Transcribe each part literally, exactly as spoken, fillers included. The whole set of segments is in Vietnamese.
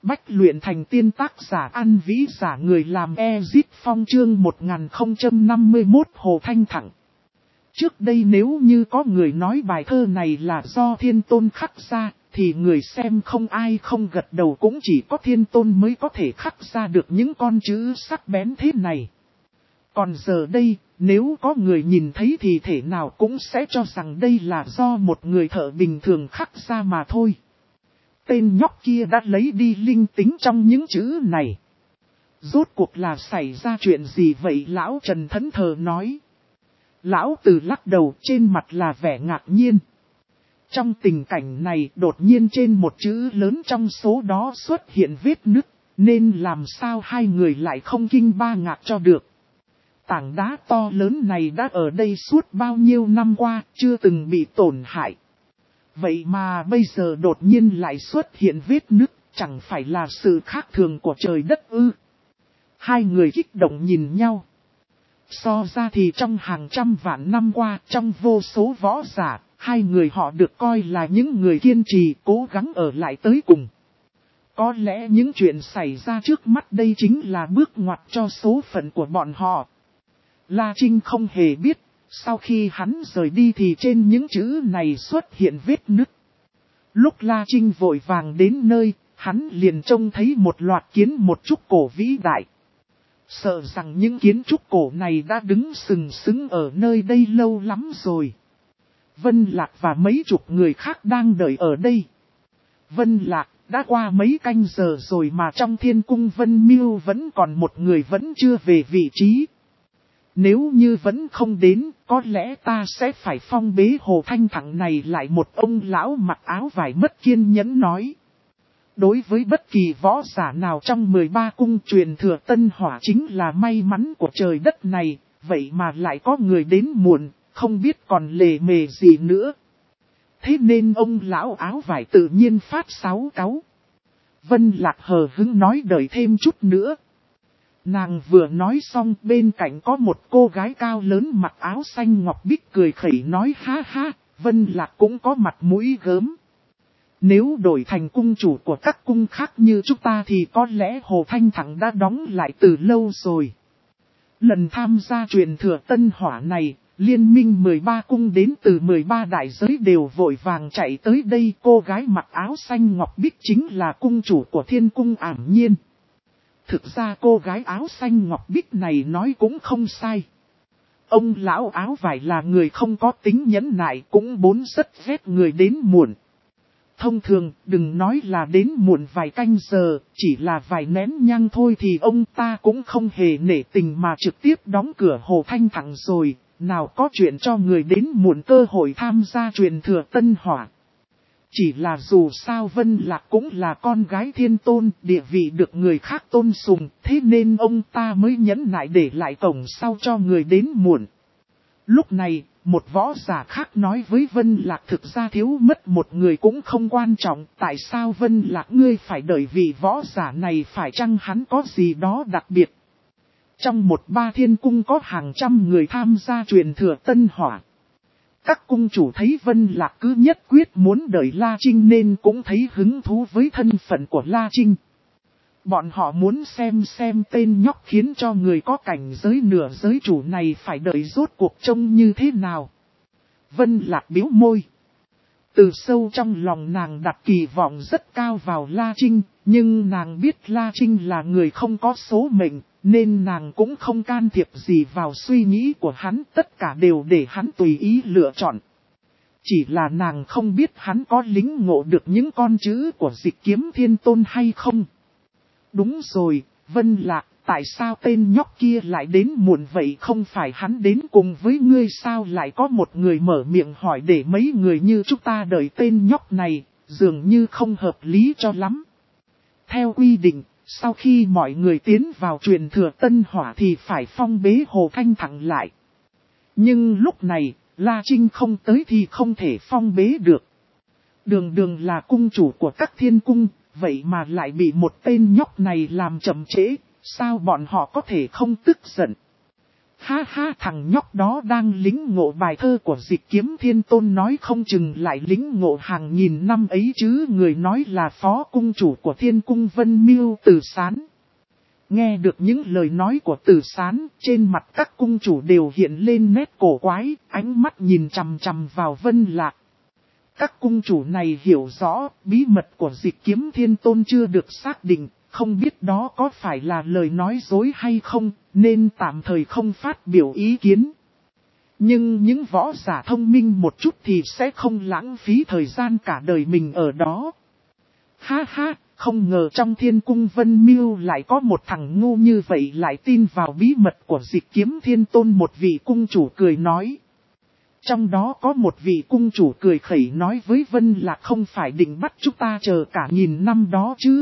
Bách luyện thành tiên tác giả An Vĩ giả người làm Ezit Phong chương một nghìn không trăm năm mươi mốt Hồ Thanh Thẳng. Trước đây nếu như có người nói bài thơ này là do Thiên Tôn khắc ra, thì người xem không ai không gật đầu, cũng chỉ có Thiên Tôn mới có thể khắc ra được những con chữ sắc bén thế này. Còn giờ đây, nếu có người nhìn thấy thì thể nào cũng sẽ cho rằng đây là do một người thợ bình thường khắc ra mà thôi. Tên nhóc kia đã lấy đi linh tính trong những chữ này. Rốt cuộc là xảy ra chuyện gì vậy? Lão Trần thẫn thờ nói. Lão Từ lắc đầu, trên mặt là vẻ ngạc nhiên. Trong tình cảnh này đột nhiên trên một chữ lớn trong số đó xuất hiện vết nứt, nên làm sao hai người lại không kinh ba ngạc cho được. Tảng đá to lớn này đã ở đây suốt bao nhiêu năm qua, chưa từng bị tổn hại. Vậy mà bây giờ đột nhiên lại xuất hiện vết nứt, chẳng phải là sự khác thường của trời đất ư? Hai người kích động nhìn nhau. So ra thì trong hàng trăm vạn năm qua, trong vô số võ giả, hai người họ được coi là những người kiên trì, cố gắng ở lại tới cùng. Có lẽ những chuyện xảy ra trước mắt đây chính là bước ngoặt cho số phận của bọn họ. La Trinh không hề biết, sau khi hắn rời đi thì trên những chữ này xuất hiện vết nứt. Lúc La Trinh vội vàng đến nơi, hắn liền trông thấy một loạt kiến một trúc cổ vĩ đại. Sợ rằng những kiến trúc cổ này đã đứng sừng sững ở nơi đây lâu lắm rồi. Vân Lạc và mấy chục người khác đang đợi ở đây. Vân Lạc, đã qua mấy canh giờ rồi mà trong thiên cung Vân Miêu vẫn còn một người vẫn chưa về vị trí. Nếu như vẫn không đến, có lẽ ta sẽ phải phong bế Hồ Thanh Thẳng này lại. Một ông lão mặc áo vải mất kiên nhẫn nói. Đối với bất kỳ võ giả nào trong mười ba cung truyền thừa Tân Hỏa chính là may mắn của trời đất này, vậy mà lại có người đến muộn, không biết còn lề mề gì nữa. Thế nên ông lão áo vải tự nhiên phát sáo cáu. Vân Lạc hờ hững nói đợi thêm chút nữa. Nàng vừa nói xong, bên cạnh có một cô gái cao lớn mặc áo xanh ngọc bích cười khẩy nói ha ha, Vân Lạc cũng có mặt mũi gớm. Nếu đổi thành cung chủ của các cung khác như chúng ta thì có lẽ Hồ Thanh Thẳng đã đóng lại từ lâu rồi. Lần tham gia truyền thừa Tân Hỏa này, liên minh mười ba cung đến từ mười ba đại giới đều vội vàng chạy tới đây. Cô gái mặc áo xanh ngọc bích chính là cung chủ của Thiên Cung Ảm Nhiên. Thực ra cô gái áo xanh ngọc bích này nói cũng không sai. Ông lão áo vải là người không có tính nhẫn nại, cũng bốn rất ghét người đến muộn. Thông thường, đừng nói là đến muộn vài canh giờ, chỉ là vài nén nhang thôi thì ông ta cũng không hề nể tình mà trực tiếp đóng cửa Hồ Thanh Thẳng rồi, nào có chuyện cho người đến muộn cơ hội tham gia truyền thừa Tân Hỏa. Chỉ là dù sao Vân Lạc cũng là con gái Thiên Tôn, địa vị được người khác tôn sùng, thế nên ông ta mới nhẫn nại để lại cổng sau cho người đến muộn. Lúc này, một võ giả khác nói với Vân Lạc thực ra thiếu mất một người cũng không quan trọng, tại sao Vân Lạc ngươi phải đợi vị võ giả này, phải chăng hắn có gì đó đặc biệt. Trong một ba thiên cung có hàng trăm người tham gia truyền thừa Tân Hỏa. Các cung chủ thấy Vân Lạc cứ nhất quyết muốn đợi La Trinh nên cũng thấy hứng thú với thân phận của La Trinh. Bọn họ muốn xem xem tên nhóc khiến cho người có cảnh giới nửa giới chủ này phải đợi rốt cuộc trông như thế nào. Vân Lạc bĩu môi. Từ sâu trong lòng nàng đặt kỳ vọng rất cao vào La Trinh, nhưng nàng biết La Trinh là người không có số mệnh, nên nàng cũng không can thiệp gì vào suy nghĩ của hắn, tất cả đều để hắn tùy ý lựa chọn. Chỉ là nàng không biết hắn có lĩnh ngộ được những con chữ của Dịch Kiếm Thiên Tôn hay không. Đúng rồi, Vân Lạc, tại sao tên nhóc kia lại đến muộn vậy? Không phải hắn đến cùng với ngươi sao? Lại có một người mở miệng hỏi, để mấy người như chúng ta đợi tên nhóc này, dường như không hợp lý cho lắm. Theo quy định, sau khi mọi người tiến vào truyền thừa Tân Hỏa thì phải phong bế Hồ Thanh Thẳng lại. Nhưng lúc này, La Trinh không tới thì không thể phong bế được. Đường đường là cung chủ của các thiên cung, vậy mà lại bị một tên nhóc này làm chậm trễ, sao bọn họ có thể không tức giận. Ha ha, thằng nhóc đó đang lĩnh ngộ bài thơ của Dịch Kiếm Thiên Tôn, nói không chừng lại lĩnh ngộ hàng nghìn năm ấy chứ. Người nói là phó cung chủ của Thiên Cung Vân Miêu, Từ Sán. Nghe được những lời nói của Từ Sán, trên mặt các cung chủ đều hiện lên nét cổ quái, ánh mắt nhìn chằm chằm vào Vân Lạc. Các cung chủ này hiểu rõ, bí mật của Dịch Kiếm Thiên Tôn chưa được xác định, không biết đó có phải là lời nói dối hay không, nên tạm thời không phát biểu ý kiến. Nhưng những võ giả thông minh một chút thì sẽ không lãng phí thời gian cả đời mình ở đó. Ha ha, không ngờ trong Thiên Cung Vân Miêu lại có một thằng ngu như vậy lại tin vào bí mật của Dịch Kiếm Thiên Tôn. Một vị cung chủ cười nói. Trong đó có một vị cung chủ cười khẩy nói với Vân Lạc, không phải định bắt chúng ta chờ cả nghìn năm đó chứ.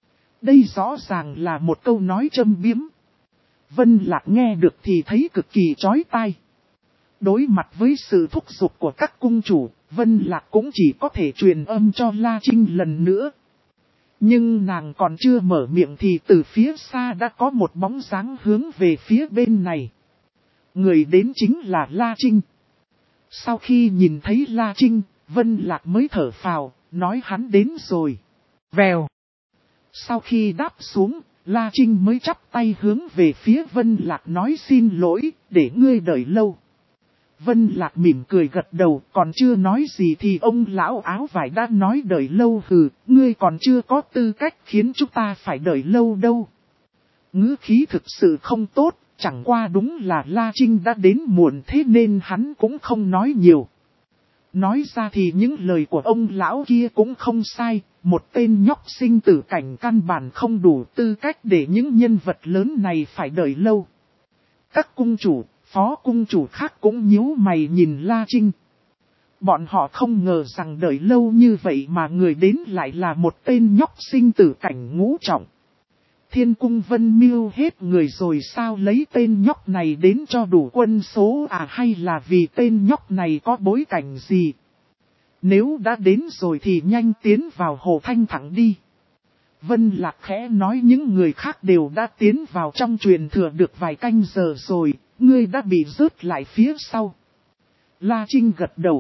Đây rõ ràng là một câu nói châm biếm. Vân Lạc nghe được thì thấy cực kỳ chói tai. Đối mặt với sự thúc giục của các cung chủ, Vân Lạc cũng chỉ có thể truyền âm cho La Trinh lần nữa. Nhưng nàng còn chưa mở miệng thì từ phía xa đã có một bóng dáng hướng về phía bên này. Người đến chính là La Trinh. Sau khi nhìn thấy La Trinh, Vân Lạc mới thở phào, nói hắn đến rồi. Vèo. Sau khi đáp xuống, La Trinh mới chắp tay hướng về phía Vân Lạc nói xin lỗi, để ngươi đợi lâu. Vân Lạc mỉm cười gật đầu, còn chưa nói gì thì ông lão áo vải đã nói đợi lâu. Hừ, ngươi còn chưa có tư cách khiến chúng ta phải đợi lâu đâu. Ngữ khí thực sự không tốt, chẳng qua đúng là La Trinh đã đến muộn, thế nên hắn cũng không nói nhiều. Nói ra thì những lời của ông lão kia cũng không sai, một tên nhóc sinh tử cảnh căn bản không đủ tư cách để những nhân vật lớn này phải đợi lâu. Các cung chủ, phó cung chủ khác cũng nhíu mày nhìn La Trinh. Bọn họ không ngờ rằng đợi lâu như vậy mà người đến lại là một tên nhóc sinh tử cảnh ngũ trọng. Thiên Cung Vân Miêu hết người rồi sao, lấy tên nhóc này đến cho đủ quân số à, hay là vì tên nhóc này có bối cảnh gì? Nếu đã đến rồi thì nhanh tiến vào Hồ Thanh Thẳng đi. Vân Lạc khẽ nói, những người khác đều đã tiến vào trong truyền thừa được vài canh giờ rồi, ngươi đã bị rớt lại phía sau. La Trinh gật đầu.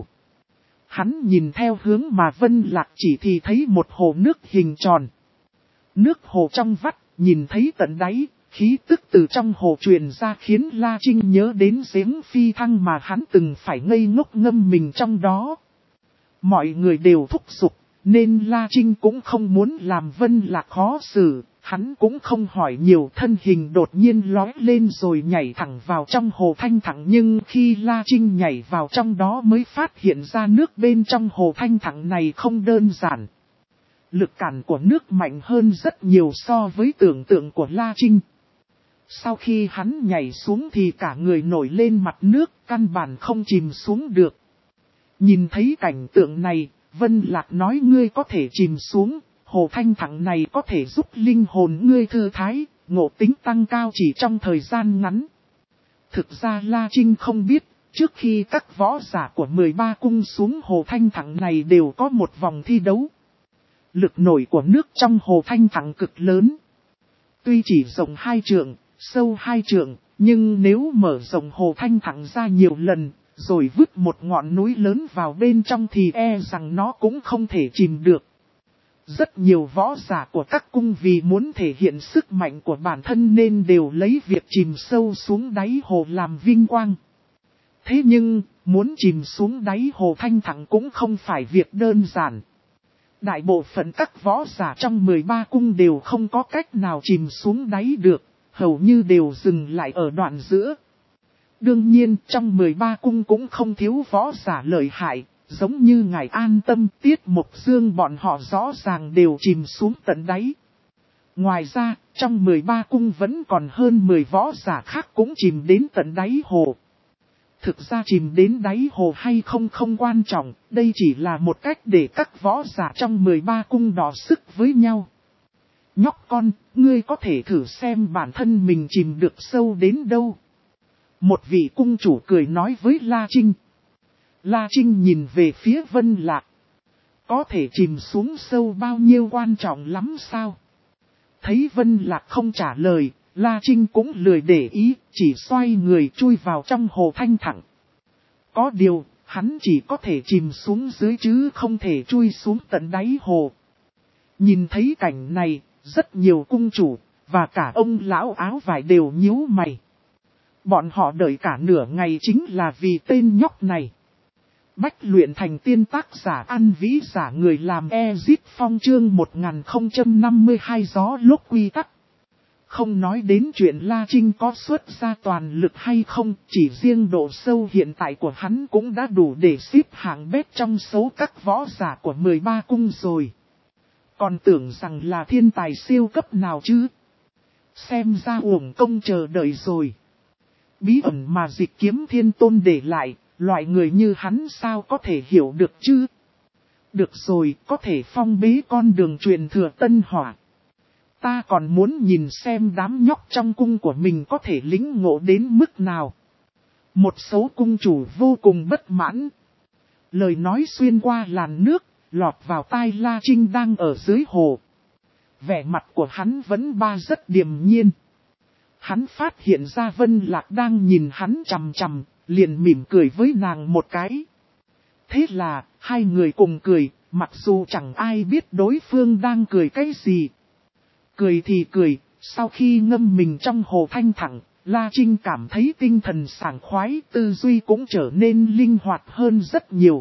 Hắn nhìn theo hướng mà Vân Lạc chỉ thì thấy một hồ nước hình tròn. Nước hồ trong vắt, nhìn thấy tận đáy, khí tức từ trong hồ truyền ra khiến La Trinh nhớ đến giếng phi thăng mà hắn từng phải ngây ngốc ngâm mình trong đó. Mọi người đều thúc giục, nên La Trinh cũng không muốn làm Vân Lạc khó xử, hắn cũng không hỏi nhiều, thân hình đột nhiên lói lên rồi nhảy thẳng vào trong hồ Thanh Thẳng. Nhưng khi La Trinh nhảy vào trong đó mới phát hiện ra nước bên trong hồ Thanh Thẳng này không đơn giản. Lực cản của nước mạnh hơn rất nhiều so với tưởng tượng của La Trinh. Sau khi hắn nhảy xuống thì cả người nổi lên mặt nước, căn bản không chìm xuống được. Nhìn thấy cảnh tượng này, Vân Lạc nói, ngươi có thể chìm xuống, hồ Thanh Thẳng này có thể giúp linh hồn ngươi thư thái, ngộ tính tăng cao chỉ trong thời gian ngắn. Thực ra La Trinh không biết, trước khi các võ giả của mười ba cung xuống hồ Thanh Thẳng này đều có một vòng thi đấu. Lực nổi của nước trong hồ Thanh Thẳng cực lớn. Tuy chỉ rộng hai trượng, sâu hai trượng, nhưng nếu mở rộng hồ Thanh Thẳng ra nhiều lần, rồi vứt một ngọn núi lớn vào bên trong thì e rằng nó cũng không thể chìm được. Rất nhiều võ giả của các cung vì muốn thể hiện sức mạnh của bản thân nên đều lấy việc chìm sâu xuống đáy hồ làm vinh quang. Thế nhưng, muốn chìm xuống đáy hồ Thanh Thẳng cũng không phải việc đơn giản. Đại bộ phận các võ giả trong mười ba cung đều không có cách nào chìm xuống đáy được, hầu như đều dừng lại ở đoạn giữa. Đương nhiên, trong mười ba cung cũng không thiếu võ giả lợi hại, giống như Ngài An Tâm, Tiết Mộc Dương, bọn họ rõ ràng đều chìm xuống tận đáy. Ngoài ra, trong mười ba cung vẫn còn hơn mười võ giả khác cũng chìm đến tận đáy hồ. Thực ra chìm đến đáy hồ hay không không quan trọng, đây chỉ là một cách để các võ giả trong mười ba cung đọ sức với nhau. Nhóc con, ngươi có thể thử xem bản thân mình chìm được sâu đến đâu. Một vị cung chủ cười nói với La Trinh. La Trinh nhìn về phía Vân Lạc. Có thể chìm xuống sâu bao nhiêu quan trọng lắm sao? Thấy Vân Lạc không trả lời, La Trinh cũng lười để ý, chỉ xoay người chui vào trong hồ thanh thẳng. Có điều, hắn chỉ có thể chìm xuống dưới chứ không thể chui xuống tận đáy hồ. Nhìn thấy cảnh này, rất nhiều cung chủ, và cả ông lão áo vải đều nhíu mày. Bọn họ đợi cả nửa ngày chính là vì tên nhóc này. Bách luyện thành tiên tác giả ăn vĩ giả người làm Ezit Phong chương một nghìn không trăm năm mươi hai gió lúc quy tắc. Không nói đến chuyện La Trinh có xuất ra toàn lực hay không, chỉ riêng độ sâu hiện tại của hắn cũng đã đủ để xếp hạng bét trong số các võ giả của mười ba cung rồi. Còn tưởng rằng là thiên tài siêu cấp nào chứ? Xem ra uổng công chờ đợi rồi. Bí ẩn mà Dịch Kiếm Thiên Tôn để lại, loại người như hắn sao có thể hiểu được chứ? Được rồi, có thể phong bế con đường truyền thừa Tân Hỏa. Ta còn muốn nhìn xem đám nhóc trong cung của mình có thể lĩnh ngộ đến mức nào. Một số cung chủ vô cùng bất mãn. Lời nói xuyên qua làn nước, lọt vào tai La Trinh đang ở dưới hồ. Vẻ mặt của hắn vẫn ba rất điềm nhiên. Hắn phát hiện ra Vân Lạc đang nhìn hắn chằm chằm, liền mỉm cười với nàng một cái. Thế là, hai người cùng cười, mặc dù chẳng ai biết đối phương đang cười cái gì. Cười thì cười, sau khi ngâm mình trong hồ thanh thẳng, La Trinh cảm thấy tinh thần sảng khoái, tư duy cũng trở nên linh hoạt hơn rất nhiều.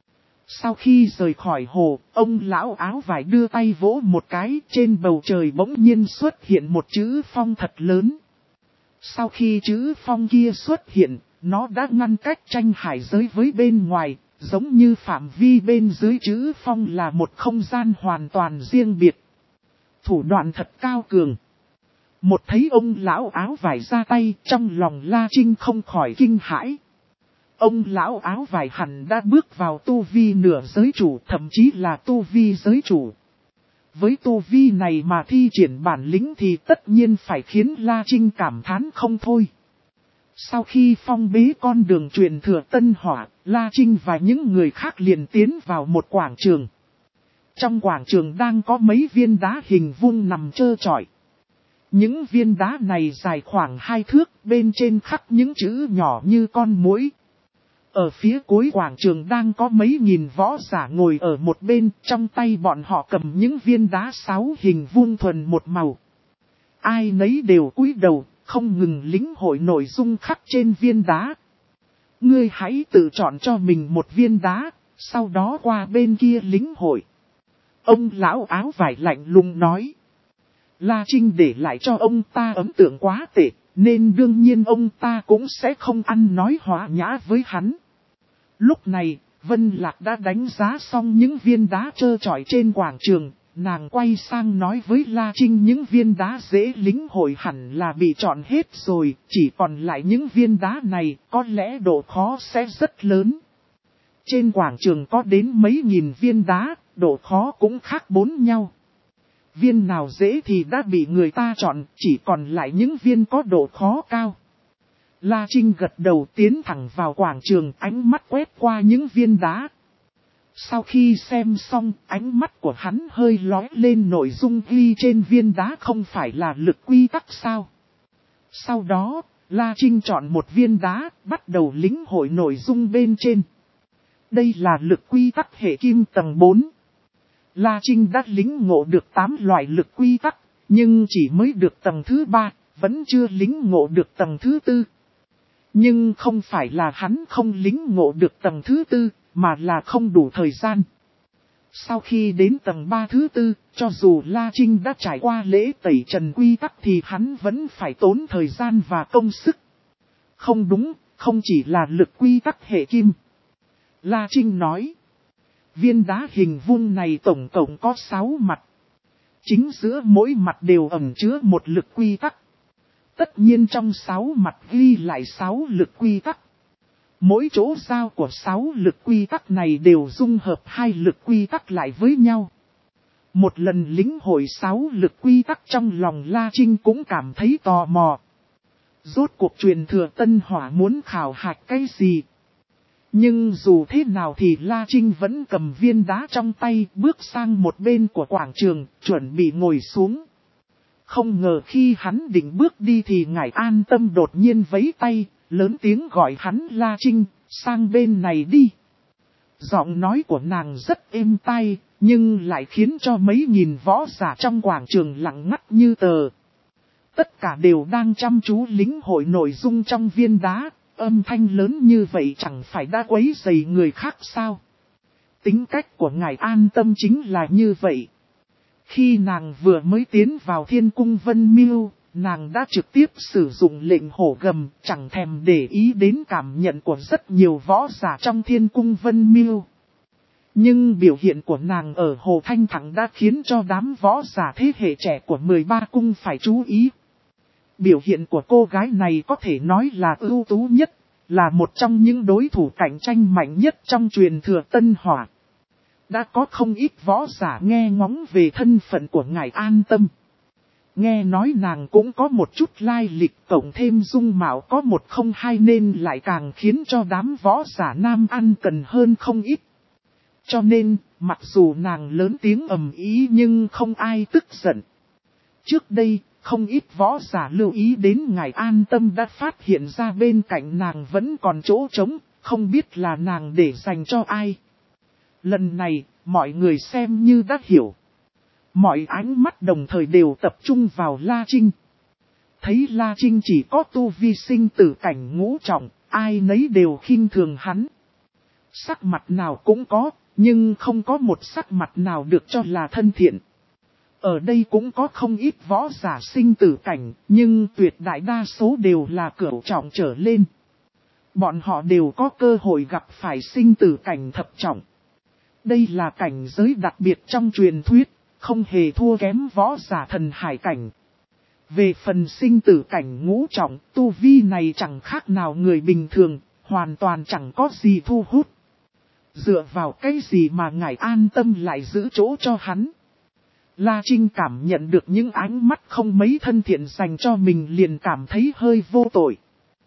Sau khi rời khỏi hồ, ông lão áo vải đưa tay vỗ một cái, trên bầu trời bỗng nhiên xuất hiện một chữ phong thật lớn. Sau khi chữ phong kia xuất hiện, nó đã ngăn cách tranh hải giới với bên ngoài, giống như phạm vi bên dưới chữ phong là một không gian hoàn toàn riêng biệt. Thủ đoạn thật cao cường. Một thấy ông lão áo vải ra tay, trong lòng La Trinh không khỏi kinh hãi. Ông lão áo vải hẳn đã bước vào tu vi nửa giới chủ, thậm chí là tu vi giới chủ. Với tu vi này mà thi triển bản lĩnh thì tất nhiên phải khiến La Trinh cảm thán không thôi. Sau khi phong bế con đường truyền thừa Tân Hỏa, La Trinh và những người khác liền tiến vào một quảng trường. Trong quảng trường đang có mấy viên đá hình vuông nằm trơ trọi. Những viên đá này dài khoảng hai thước, bên trên khắc những chữ nhỏ như con muỗi. Ở phía cuối quảng trường đang có mấy nghìn võ giả ngồi ở một bên, trong tay bọn họ cầm những viên đá sáu hình vuông thuần một màu. Ai nấy đều cúi đầu, không ngừng lĩnh hội nội dung khắc trên viên đá. Ngươi hãy tự chọn cho mình một viên đá, sau đó qua bên kia lĩnh hội. Ông lão áo vải lạnh lùng nói. La Trinh để lại cho ông ta ấn tượng quá tệ, nên đương nhiên ông ta cũng sẽ không ăn nói hòa nhã với hắn. Lúc này, Vân Lạc đã đánh giá xong những viên đá trơ trọi trên quảng trường, nàng quay sang nói với La Trinh những viên đá dễ lĩnh hội hẳn là bị chọn hết rồi, chỉ còn lại những viên đá này, có lẽ độ khó sẽ rất lớn. Trên quảng trường có đến mấy nghìn viên đá, độ khó cũng khác bốn nhau. Viên nào dễ thì đã bị người ta chọn, chỉ còn lại những viên có độ khó cao. La Trinh gật đầu tiến thẳng vào quảng trường, ánh mắt quét qua những viên đá. Sau khi xem xong, ánh mắt của hắn hơi lóe lên nội dung ghi trên viên đá không phải là lực quy tắc sao. Sau đó, La Trinh chọn một viên đá, bắt đầu lĩnh hội nội dung bên trên. Đây là lực quy tắc hệ kim tầng bốn. La Trinh đã lĩnh ngộ được tám loại lực quy tắc, nhưng chỉ mới được tầng thứ ba, vẫn chưa lĩnh ngộ được tầng thứ tư. Nhưng không phải là hắn không lĩnh ngộ được tầng thứ tư, mà là không đủ thời gian. Sau khi đến tầng ba thứ tư, cho dù La Trinh đã trải qua lễ tẩy trần quy tắc thì hắn vẫn phải tốn thời gian và công sức. Không đúng, không chỉ là lực quy tắc hệ kim. La Trinh nói, viên đá hình vuông này tổng cộng có sáu mặt. Chính giữa mỗi mặt đều ẩn chứa một lực quy tắc. Tất nhiên trong sáu mặt ghi lại sáu lực quy tắc. Mỗi chỗ giao của sáu lực quy tắc này đều dung hợp hai lực quy tắc lại với nhau. Một lần lĩnh hội sáu lực quy tắc trong lòng La Trinh cũng cảm thấy tò mò. Rốt cuộc truyền thừa Tân Hỏa muốn khảo hạch cái gì? Nhưng dù thế nào thì La Trinh vẫn cầm viên đá trong tay bước sang một bên của quảng trường, chuẩn bị ngồi xuống. Không ngờ khi hắn định bước đi thì Ngải An Tâm đột nhiên vẫy tay, lớn tiếng gọi hắn La Trinh, sang bên này đi. Giọng nói của nàng rất êm tai, nhưng lại khiến cho mấy nghìn võ giả trong quảng trường lặng ngắt như tờ. Tất cả đều đang chăm chú lĩnh hội nội dung trong viên đá, âm thanh lớn như vậy chẳng phải đã quấy rầy người khác sao. Tính cách của Ngải An Tâm chính là như vậy. Khi nàng vừa mới tiến vào Thiên Cung Vân Miêu, nàng đã trực tiếp sử dụng lệnh hổ gầm, chẳng thèm để ý đến cảm nhận của rất nhiều võ giả trong Thiên Cung Vân Miêu. Nhưng biểu hiện của nàng ở Hồ Thanh Thẳng đã khiến cho đám võ giả thế hệ trẻ của mười ba cung phải chú ý. Biểu hiện của cô gái này có thể nói là ưu tú nhất, là một trong những đối thủ cạnh tranh mạnh nhất trong truyền thừa Tân Hỏa. Đã có không ít võ giả nghe ngóng về thân phận của Ngải An Tâm. Nghe nói nàng cũng có một chút lai lịch, cộng thêm dung mạo có một không hai nên lại càng khiến cho đám võ giả nam ăn cần hơn không ít. Cho nên, mặc dù nàng lớn tiếng ầm ý nhưng không ai tức giận. Trước đây, không ít võ giả lưu ý đến Ngải An Tâm đã phát hiện ra bên cạnh nàng vẫn còn chỗ trống, không biết là nàng để dành cho ai. Lần này, mọi người xem như đã hiểu. Mọi ánh mắt đồng thời đều tập trung vào La Trinh. Thấy La Trinh chỉ có tu vi sinh tử cảnh ngũ trọng, ai nấy đều khinh thường hắn. Sắc mặt nào cũng có, nhưng không có một sắc mặt nào được cho là thân thiện. Ở đây cũng có không ít võ giả sinh tử cảnh, nhưng tuyệt đại đa số đều là cửu trọng trở lên. Bọn họ đều có cơ hội gặp phải sinh tử cảnh thập trọng. Đây là cảnh giới đặc biệt trong truyền thuyết, không hề thua kém võ giả thần hải cảnh. Về phần sinh tử cảnh ngũ trọng, tu vi này chẳng khác nào người bình thường, hoàn toàn chẳng có gì thu hút. Dựa vào cái gì mà Ngải An Tâm lại giữ chỗ cho hắn? La Trinh cảm nhận được những ánh mắt không mấy thân thiện dành cho mình liền cảm thấy hơi vô tội.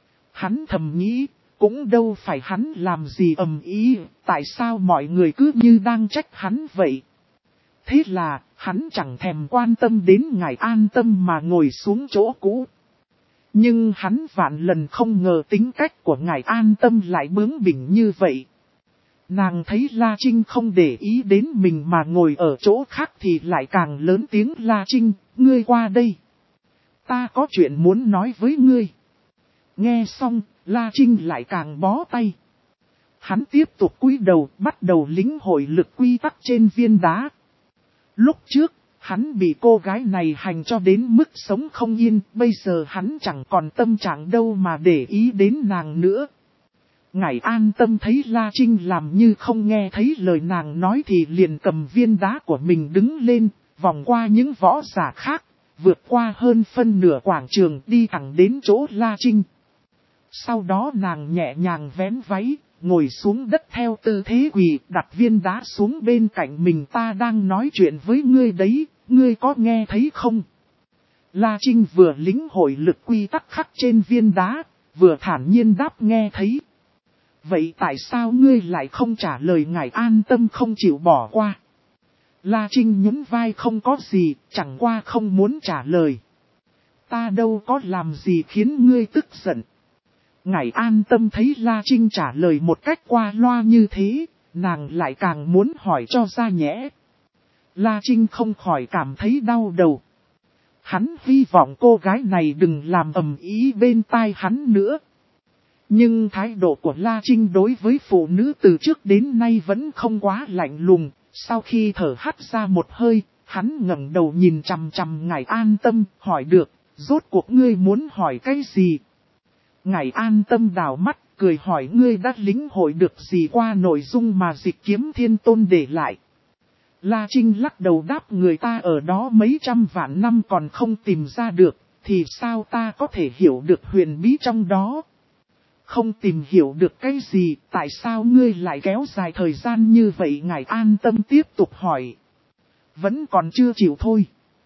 Hắn thầm nghĩ, cũng đâu phải hắn làm gì ầm ý, tại sao mọi người cứ như đang trách hắn vậy? Thế là, hắn chẳng thèm quan tâm đến Ngải An Tâm mà ngồi xuống chỗ cũ. Nhưng hắn vạn lần không ngờ tính cách của Ngải An Tâm lại bướng bỉnh như vậy. Nàng thấy La Trinh không để ý đến mình mà ngồi ở chỗ khác thì lại càng lớn tiếng: La Trinh, ngươi qua đây. Ta có chuyện muốn nói với ngươi. Nghe xong, La Trinh lại càng bó tay. Hắn tiếp tục cúi đầu bắt đầu lĩnh hội lực quy tắc trên viên đá. Lúc trước, hắn bị cô gái này hành cho đến mức sống không yên, bây giờ hắn chẳng còn tâm trạng đâu mà để ý đến nàng nữa. Ngải An Tâm thấy La Trinh làm như không nghe thấy lời nàng nói thì liền cầm viên đá của mình đứng lên, vòng qua những võ giả khác, vượt qua hơn phân nửa quảng trường đi thẳng đến chỗ La Trinh. Sau đó nàng nhẹ nhàng vén váy, ngồi xuống đất theo tư thế quỳ, đặt viên đá xuống bên cạnh mình. Ta đang nói chuyện với ngươi đấy, ngươi có nghe thấy không? La Trinh vừa lĩnh hội lực quy tắc khắc trên viên đá, vừa thản nhiên đáp nghe thấy. Vậy tại sao ngươi lại không trả lời? Ngải An Tâm không chịu bỏ qua. La Trinh nhún vai: không có gì, chẳng qua không muốn trả lời. Ta đâu có làm gì khiến ngươi tức giận. Ngải An Tâm thấy La Trinh trả lời một cách qua loa như thế, nàng lại càng muốn hỏi cho ra nhẽ. La Trinh không khỏi cảm thấy đau đầu. Hắn hy vọng cô gái này đừng làm ầm ý bên tai hắn nữa. Nhưng thái độ của La Trinh đối với phụ nữ từ trước đến nay vẫn không quá lạnh lùng. Sau khi thở hắt ra một hơi, hắn ngẩng đầu nhìn chằm chằm Ngải An Tâm, hỏi được, rốt cuộc ngươi muốn hỏi cái gì? Ngải An Tâm đảo mắt, cười hỏi: ngươi đã lĩnh hội được gì qua nội dung mà Dịch Kiếm Thiên Tôn để lại? La Trinh lắc đầu đáp: người ta ở đó mấy trăm vạn năm còn không tìm ra được, thì sao ta có thể hiểu được huyền bí trong đó? Không tìm hiểu được cái gì, tại sao ngươi lại kéo dài thời gian như vậy? Ngải An Tâm tiếp tục hỏi. Vẫn còn chưa chịu thôi.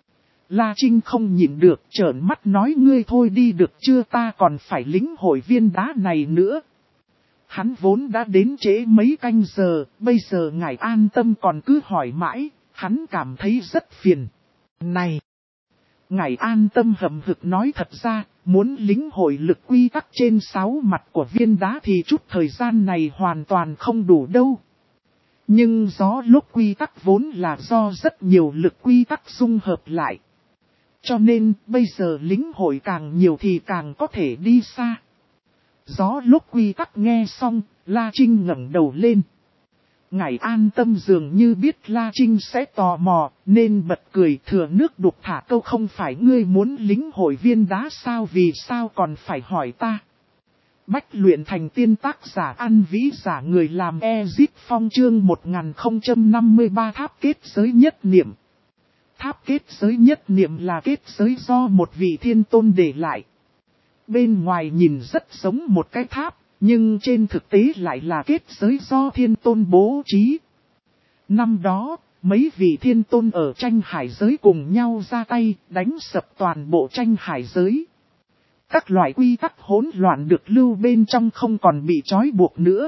La Trinh không nhịn được, trợn mắt nói: ngươi thôi đi được chưa, ta còn phải lĩnh hội viên đá này nữa. Hắn vốn đã đến trễ mấy canh giờ, bây giờ Ngải An Tâm còn cứ hỏi mãi, hắn cảm thấy rất phiền. Này! Ngài an tâm hậm hực nói thật ra, muốn lĩnh hội lực quy tắc trên sáu mặt của viên đá thì chút thời gian này hoàn toàn không đủ đâu. Nhưng gió lốc quy tắc vốn là do rất nhiều lực quy tắc dung hợp lại. Cho nên bây giờ lĩnh hội càng nhiều thì càng có thể đi xa. Gió lốc quy tắc nghe xong, La Trinh ngẩng đầu lên. Ngài an tâm dường như biết La Trinh sẽ tò mò, nên bật cười thừa nước đục thả câu không phải ngươi muốn lĩnh hội viên đá sao vì sao còn phải hỏi ta. Bách luyện thành tiên tác giả An Vĩ giả người làm Ezit Phong chương một nghìn không trăm năm mươi ba tháp kết giới nhất niệm. Tháp kết giới nhất niệm là kết giới do một vị thiên tôn để lại. Bên ngoài nhìn rất giống một cái tháp, nhưng trên thực tế lại là kết giới do thiên tôn bố trí. Năm đó, mấy vị thiên tôn ở tranh hải giới cùng nhau ra tay, đánh sập toàn bộ tranh hải giới. Các loại quy tắc hỗn loạn được lưu bên trong không còn bị trói buộc nữa.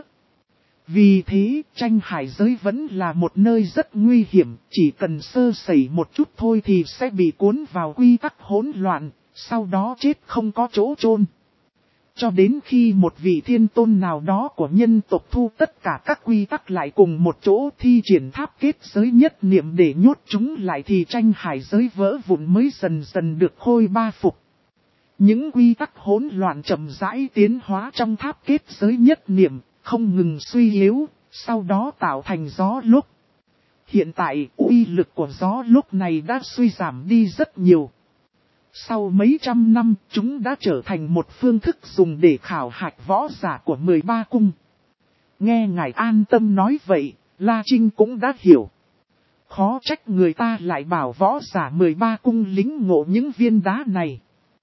Vì thế, tranh hải giới vẫn là một nơi rất nguy hiểm, chỉ cần sơ sẩy một chút thôi thì sẽ bị cuốn vào quy tắc hỗn loạn, sau đó chết không có chỗ chôn. Cho đến khi một vị thiên tôn nào đó của nhân tộc thu tất cả các quy tắc lại cùng một chỗ thi triển tháp kết giới nhất niệm để nhốt chúng lại thì tranh hải giới vỡ vụn mới dần dần được khôi ba phục. Những quy tắc hỗn loạn chậm rãi tiến hóa trong tháp kết giới nhất niệm, không ngừng suy yếu, sau đó tạo thành gió lốc. Hiện tại, uy lực của gió lốc này đã suy giảm đi rất nhiều. Sau mấy trăm năm, chúng đã trở thành một phương thức dùng để khảo hạch võ giả của mười ba cung. Nghe ngài an tâm nói vậy, La Trinh cũng đã hiểu. Khó trách người ta lại bảo võ giả mười ba cung lính ngộ những viên đá này.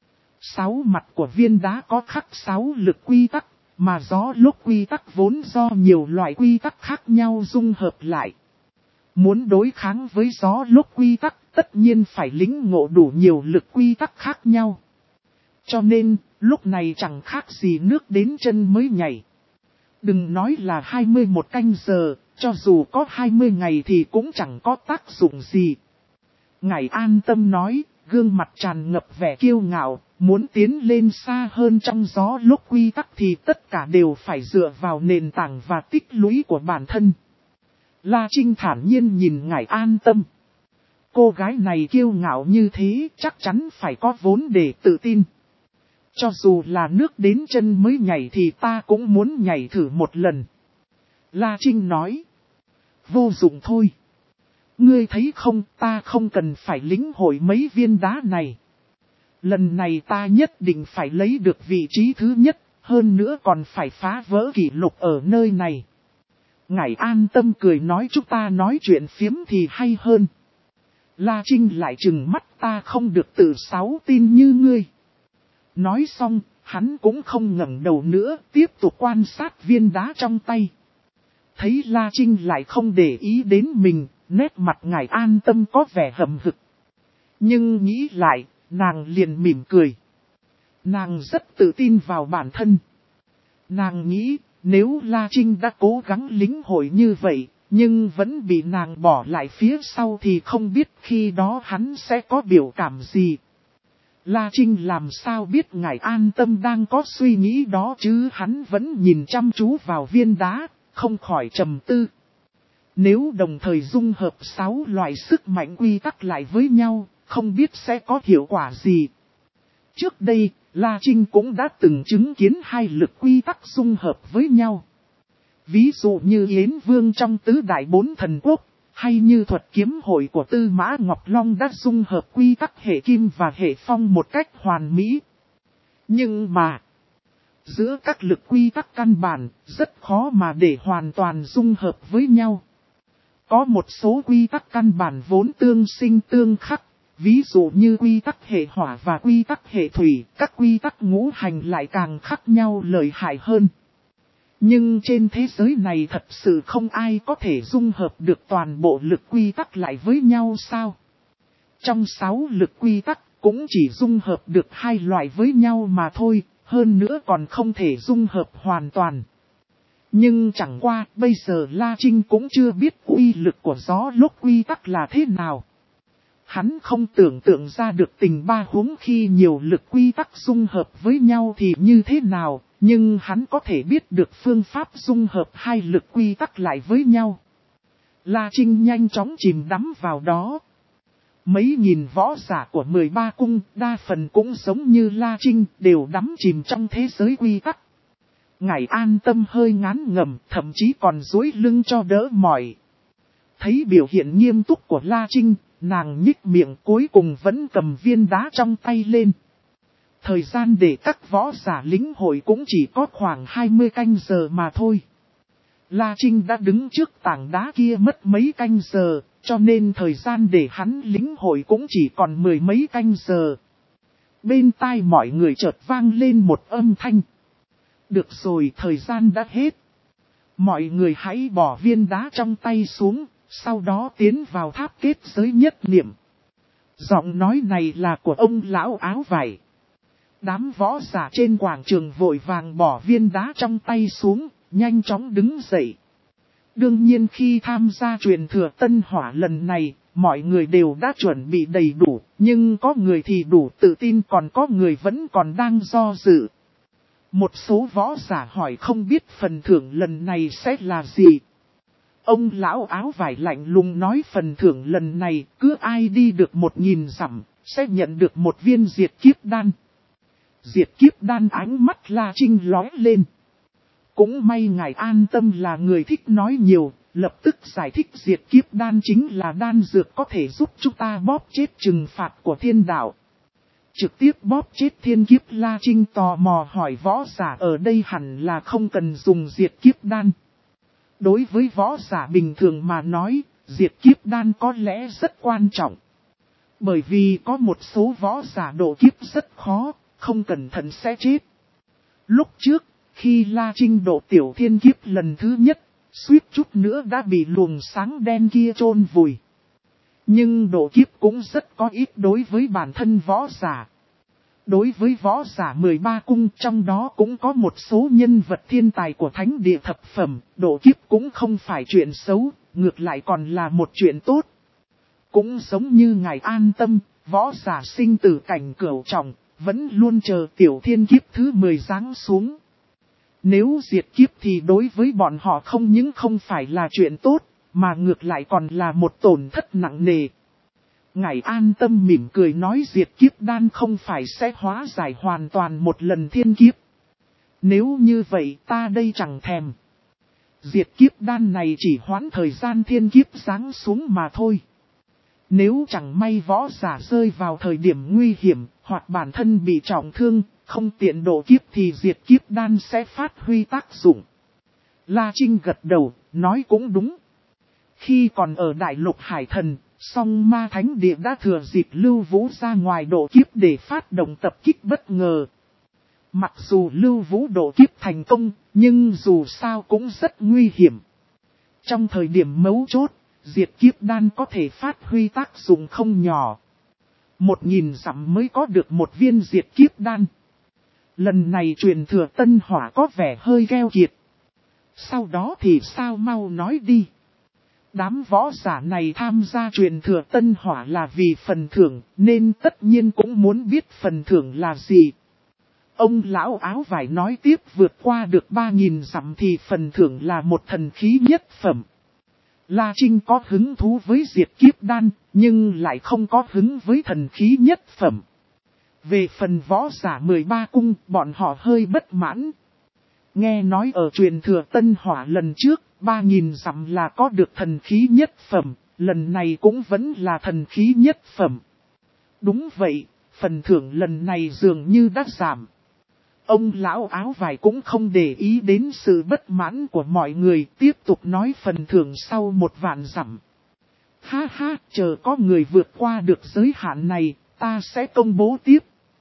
Sáu mặt của viên đá có khắc sáu lực quy tắc, mà gió lốc quy tắc vốn do nhiều loại quy tắc khác nhau dung hợp lại. Muốn đối kháng với gió lốc quy tắc, tất nhiên phải lĩnh ngộ đủ nhiều lực quy tắc khác nhau. Cho nên, lúc này chẳng khác gì nước đến chân mới nhảy. Đừng nói là hai mươi mốt canh giờ, cho dù có hai mươi ngày thì cũng chẳng có tác dụng gì. Ngài an tâm nói, gương mặt tràn ngập vẻ kiêu ngạo, muốn tiến lên xa hơn trong gió lốc quy tắc thì tất cả đều phải dựa vào nền tảng và tích lũy của bản thân. La Trinh thản nhiên nhìn ngài an tâm. Cô gái này kiêu ngạo như thế chắc chắn phải có vốn để tự tin. Cho dù là nước đến chân mới nhảy thì ta cũng muốn nhảy thử một lần. La Trinh nói. Vô dụng thôi. Ngươi thấy không, ta không cần phải lĩnh hội mấy viên đá này. Lần này ta nhất định phải lấy được vị trí thứ nhất, hơn nữa còn phải phá vỡ kỷ lục ở nơi này. Ngài an tâm cười nói chúng ta nói chuyện phiếm thì hay hơn. La Trinh lại trừng mắt ta không được tự sáu tin như ngươi. Nói xong, hắn cũng không ngẩng đầu nữa, tiếp tục quan sát viên đá trong tay. Thấy La Trinh lại không để ý đến mình, nét mặt ngài an tâm có vẻ hậm hực. Nhưng nghĩ lại, nàng liền mỉm cười. Nàng rất tự tin vào bản thân. Nàng nghĩ, nếu La Trinh đã cố gắng lĩnh hội như vậy, nhưng vẫn bị nàng bỏ lại phía sau thì không biết khi đó hắn sẽ có biểu cảm gì. La Trinh làm sao biết ngài an tâm đang có suy nghĩ đó chứ, hắn vẫn nhìn chăm chú vào viên đá, không khỏi trầm tư. Nếu đồng thời dung hợp sáu loại sức mạnh quy tắc lại với nhau, không biết sẽ có hiệu quả gì. Trước đây, La Trinh cũng đã từng chứng kiến hai lực quy tắc dung hợp với nhau. Ví dụ như Yến Vương trong tứ đại bốn thần quốc, hay như thuật kiếm hội của Tư Mã Ngọc Long đã dung hợp quy tắc hệ kim và hệ phong một cách hoàn mỹ. Nhưng mà, giữa các lực quy tắc căn bản, rất khó mà để hoàn toàn dung hợp với nhau. Có một số quy tắc căn bản vốn tương sinh tương khắc, ví dụ như quy tắc hệ hỏa và quy tắc hệ thủy, các quy tắc ngũ hành lại càng khác nhau lợi hại hơn. Nhưng trên thế giới này thật sự không ai có thể dung hợp được toàn bộ lực quy tắc lại với nhau sao? Trong sáu lực quy tắc cũng chỉ dung hợp được hai loại với nhau mà thôi, hơn nữa còn không thể dung hợp hoàn toàn. Nhưng chẳng qua bây giờ La Trinh cũng chưa biết uy lực của gió lốc quy tắc là thế nào. Hắn không tưởng tượng ra được tình ba huống khi nhiều lực quy tắc dung hợp với nhau thì như thế nào, nhưng hắn có thể biết được phương pháp dung hợp hai lực quy tắc lại với nhau. La Trinh nhanh chóng chìm đắm vào đó. Mấy nghìn võ giả của mười ba cung, đa phần cũng giống như La Trinh, đều đắm chìm trong thế giới quy tắc. Ngải An Tâm hơi ngán ngẩm, thậm chí còn duỗi lưng cho đỡ mỏi. Thấy biểu hiện nghiêm túc của La Trinh, nàng nhích miệng cuối cùng vẫn cầm viên đá trong tay lên. Thời gian để các võ giả lĩnh hội cũng chỉ có khoảng hai mươi canh giờ mà thôi. La Trinh đã đứng trước tảng đá kia mất mấy canh giờ, cho nên thời gian để hắn lĩnh hội cũng chỉ còn mười mấy canh giờ. Bên tai mọi người chợt vang lên một âm thanh. Được rồi, thời gian đã hết. Mọi người hãy bỏ viên đá trong tay xuống, sau đó tiến vào tháp kết giới nhất niệm. Giọng nói này là của ông lão áo vải. Đám võ giả trên quảng trường vội vàng bỏ viên đá trong tay xuống, nhanh chóng đứng dậy. Đương nhiên khi tham gia truyền thừa tân hỏa lần này, mọi người đều đã chuẩn bị đầy đủ, nhưng có người thì đủ tự tin, còn có người vẫn còn đang do dự. Một số võ giả hỏi không biết phần thưởng lần này sẽ là gì. Ông lão áo vải lạnh lùng nói phần thưởng lần này cứ ai đi được một nghìn dặm, sẽ nhận được một viên diệt kiếp đan. Diệt kiếp đan, ánh mắt La Trinh lóe lên. Cũng may ngài An Tâm là người thích nói nhiều, lập tức giải thích diệt kiếp đan chính là đan dược có thể giúp chúng ta bóp chết trừng phạt của thiên đạo. Trực tiếp bóp chết thiên kiếp. La Trinh tò mò hỏi võ giả ở đây hẳn là không cần dùng diệt kiếp đan. Đối với võ giả bình thường mà nói, diệt kiếp đan có lẽ rất quan trọng. Bởi vì có một số võ giả độ kiếp rất khó, không cẩn thận sẽ chết. Lúc trước, khi La Trinh độ tiểu thiên kiếp lần thứ nhất, suýt chút nữa đã bị luồng sáng đen kia chôn vùi. Nhưng độ kiếp cũng rất có ít đối với bản thân võ giả. Đối với võ giả mười ba cung, trong đó cũng có một số nhân vật thiên tài của thánh địa thập phẩm, độ kiếp cũng không phải chuyện xấu, ngược lại còn là một chuyện tốt. Cũng giống như ngài An Tâm, võ giả sinh tử cảnh cửu trọng, vẫn luôn chờ tiểu thiên kiếp thứ mười giáng xuống. Nếu diệt kiếp thì đối với bọn họ không những không phải là chuyện tốt, mà ngược lại còn là một tổn thất nặng nề. Ngài An Tâm mỉm cười nói diệt kiếp đan không phải sẽ hóa giải hoàn toàn một lần thiên kiếp. Nếu như vậy ta đây chẳng thèm. Diệt kiếp đan này chỉ hoãn thời gian thiên kiếp giáng xuống mà thôi. Nếu chẳng may võ giả rơi vào thời điểm nguy hiểm, hoặc bản thân bị trọng thương, không tiện độ kiếp thì diệt kiếp đan sẽ phát huy tác dụng. La Trinh gật đầu, nói cũng đúng. Khi còn ở Đại Lục Hải Thần, Song Ma Thánh Địa đã thừa dịp Lưu Vũ ra ngoài độ kiếp để phát động tập kích bất ngờ. Mặc dù Lưu Vũ độ kiếp thành công, nhưng dù sao cũng rất nguy hiểm. Trong thời điểm mấu chốt, diệt kiếp đan có thể phát huy tác dụng không nhỏ. Một nghìn dặm mới có được một viên diệt kiếp đan. Lần này truyền thừa tân hỏa có vẻ hơi keo kiệt. Sau đó thì sao, mau nói đi. Đám võ giả này tham gia truyền thừa tân hỏa là vì phần thưởng, nên tất nhiên cũng muốn biết phần thưởng là gì. Ông lão áo vải nói tiếp, vượt qua được ba nghìn dặm thì phần thưởng là một thần khí nhất phẩm. La Trinh có hứng thú với diệt kiếp đan, nhưng lại không có hứng với thần khí nhất phẩm. Về phần võ giả mười ba cung, bọn họ hơi bất mãn. Nghe nói ở truyền thừa tân hỏa lần trước, ba nghìn dặm là có được thần khí nhất phẩm, lần này cũng vẫn là thần khí nhất phẩm. Đúng vậy, phần thưởng lần này dường như đã giảm. Ông lão áo vải cũng không để ý đến sự bất mãn của mọi người, tiếp tục nói phần thưởng sau một vạn dặm. Ha ha, chờ có người vượt qua được giới hạn này, ta sẽ công bố tiếp.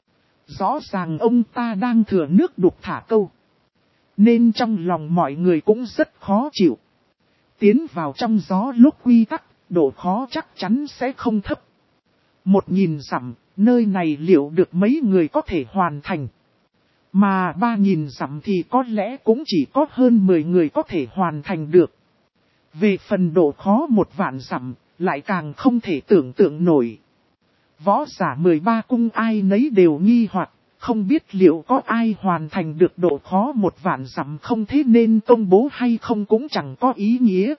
Rõ ràng ông ta đang thừa nước đục thả câu. Nên trong lòng mọi người cũng rất khó chịu. Tiến vào trong gió lúc quy tắc, độ khó chắc chắn sẽ không thấp. Một nghìn dặm, nơi này liệu được mấy người có thể hoàn thành. Mà ba nghìn dặm thì có lẽ cũng chỉ có hơn mười người có thể hoàn thành được. Về phần độ khó một vạn dặm, lại càng không thể tưởng tượng nổi. Võ giả mười ba cung ai nấy đều nghi hoặc, không biết liệu có ai hoàn thành được độ khó một vạn dặm không, thế nên công bố hay không cũng chẳng có ý nghĩa.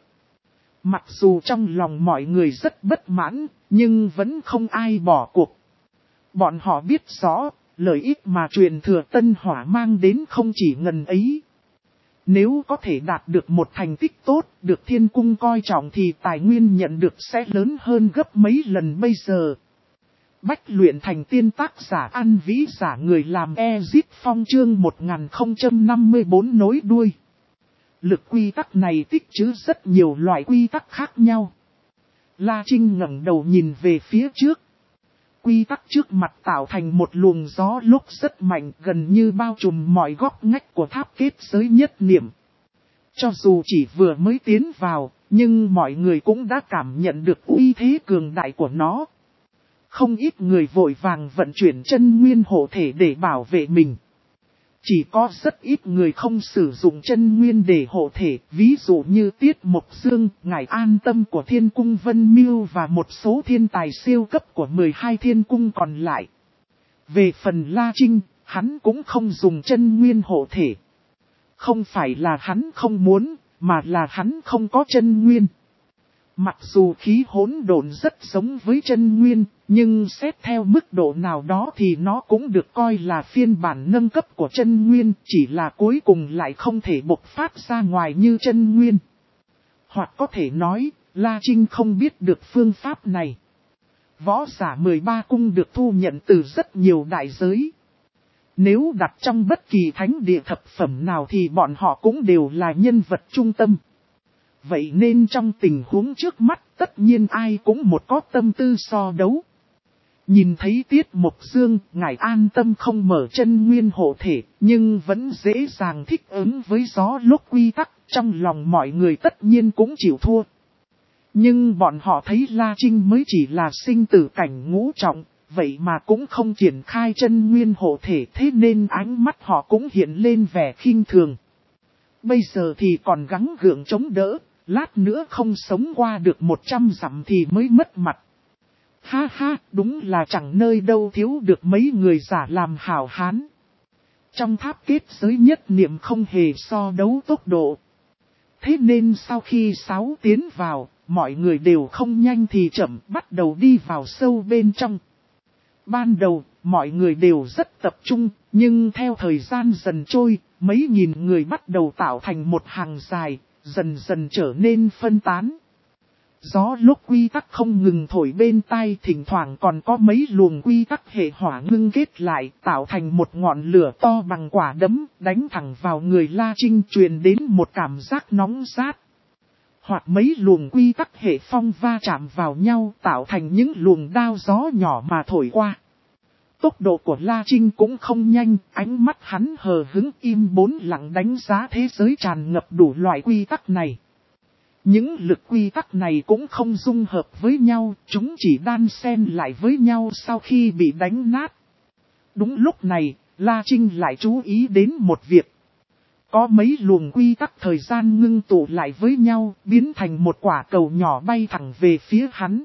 Mặc dù trong lòng mọi người rất bất mãn, nhưng vẫn không ai bỏ cuộc. Bọn họ biết rõ, lợi ích mà truyền thừa Tân Hỏa mang đến không chỉ ngần ấy. Nếu có thể đạt được một thành tích tốt, được thiên cung coi trọng thì tài nguyên nhận được sẽ lớn hơn gấp mấy lần bây giờ. Bách luyện thành tiên, tác giả An Vĩ, giả người làm Ezit Phong, chương một nghìn không trăm năm mươi bốn nối đuôi. Lực quy tắc này tích trữ rất nhiều loại quy tắc khác nhau. La Trinh ngẩng đầu nhìn về phía trước. Quy tắc trước mặt tạo thành một luồng gió lúc rất mạnh, gần như bao trùm mọi góc ngách của tháp kết giới nhất niệm. Cho dù chỉ vừa mới tiến vào, nhưng mọi người cũng đã cảm nhận được uy thế cường đại của nó. Không ít người vội vàng vận chuyển chân nguyên hộ thể để bảo vệ mình. Chỉ có rất ít người không sử dụng chân nguyên để hộ thể, ví dụ như Tiết Mộc Dương, Ngài An Tâm của Thiên Cung Vân Miêu và một số thiên tài siêu cấp của mười hai thiên cung còn lại. Về phần La Trinh, hắn cũng không dùng chân nguyên hộ thể. Không phải là hắn không muốn, mà là hắn không có chân nguyên. Mặc dù khí hỗn độn rất giống với chân nguyên, nhưng xét theo mức độ nào đó thì nó cũng được coi là phiên bản nâng cấp của chân nguyên, chỉ là cuối cùng lại không thể bộc phát ra ngoài như chân nguyên. Hoặc có thể nói, La Trinh không biết được phương pháp này. Võ giả mười ba cung được thu nhận từ rất nhiều đại giới. Nếu đặt trong bất kỳ thánh địa thập phẩm nào thì bọn họ cũng đều là nhân vật trung tâm. Vậy nên trong tình huống trước mắt, tất nhiên ai cũng một có tâm tư so đấu. Nhìn thấy Tiết Mộc Dương, Ngài An Tâm không mở chân nguyên hộ thể, nhưng vẫn dễ dàng thích ứng với gió lúc quy tắc, trong lòng mọi người tất nhiên cũng chịu thua. Nhưng bọn họ thấy La Trinh mới chỉ là sinh tử cảnh ngũ trọng, vậy mà cũng không triển khai chân nguyên hộ thể, thế nên ánh mắt họ cũng hiện lên vẻ khinh thường. Bây giờ thì còn gắng gượng chống đỡ. Lát nữa không sống qua được một trăm dặm thì mới mất mặt. Ha ha, đúng là chẳng nơi đâu thiếu được mấy người giả làm hảo hán. Trong tháp kết giới nhất niệm không hề so đấu tốc độ. Thế nên sau khi sáu tiến vào, mọi người đều không nhanh thì chậm, bắt đầu đi vào sâu bên trong. Ban đầu, mọi người đều rất tập trung, nhưng theo thời gian dần trôi, mấy nghìn người bắt đầu tạo thành một hàng dài. Dần dần trở nên phân tán. Gió lúc quy tắc không ngừng thổi bên tai, thỉnh thoảng còn có mấy luồng quy tắc hệ hỏa ngưng kết lại, tạo thành một ngọn lửa to bằng quả đấm, đánh thẳng vào người La Trinh, truyền đến một cảm giác nóng rát. Hoặc mấy luồng quy tắc hệ phong va chạm vào nhau, tạo thành những luồng đao gió nhỏ mà thổi qua. Tốc độ của La Trinh cũng không nhanh, ánh mắt hắn hờ hững im bốn lặng đánh giá thế giới tràn ngập đủ loại quy tắc này. Những lực quy tắc này cũng không dung hợp với nhau, chúng chỉ đan xen lại với nhau sau khi bị đánh nát. Đúng lúc này, La Trinh lại chú ý đến một việc. Có mấy luồng quy tắc thời gian ngưng tụ lại với nhau, biến thành một quả cầu nhỏ bay thẳng về phía hắn.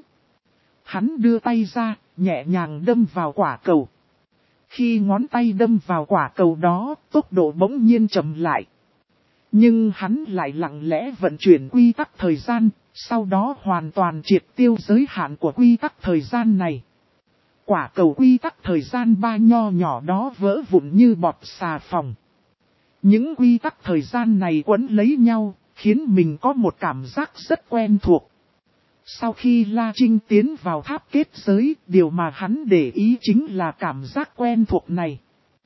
Hắn đưa tay ra, nhẹ nhàng đâm vào quả cầu. Khi ngón tay đâm vào quả cầu đó, tốc độ bỗng nhiên chậm lại. Nhưng hắn lại lặng lẽ vận chuyển quy tắc thời gian, sau đó hoàn toàn triệt tiêu giới hạn của quy tắc thời gian này. Quả cầu quy tắc thời gian ba nho nhỏ đó vỡ vụn như bọt xà phòng. Những quy tắc thời gian này quấn lấy nhau, khiến mình có một cảm giác rất quen thuộc. Sau khi La Trinh tiến vào tháp kết giới, điều mà hắn để ý chính là cảm giác quen thuộc này.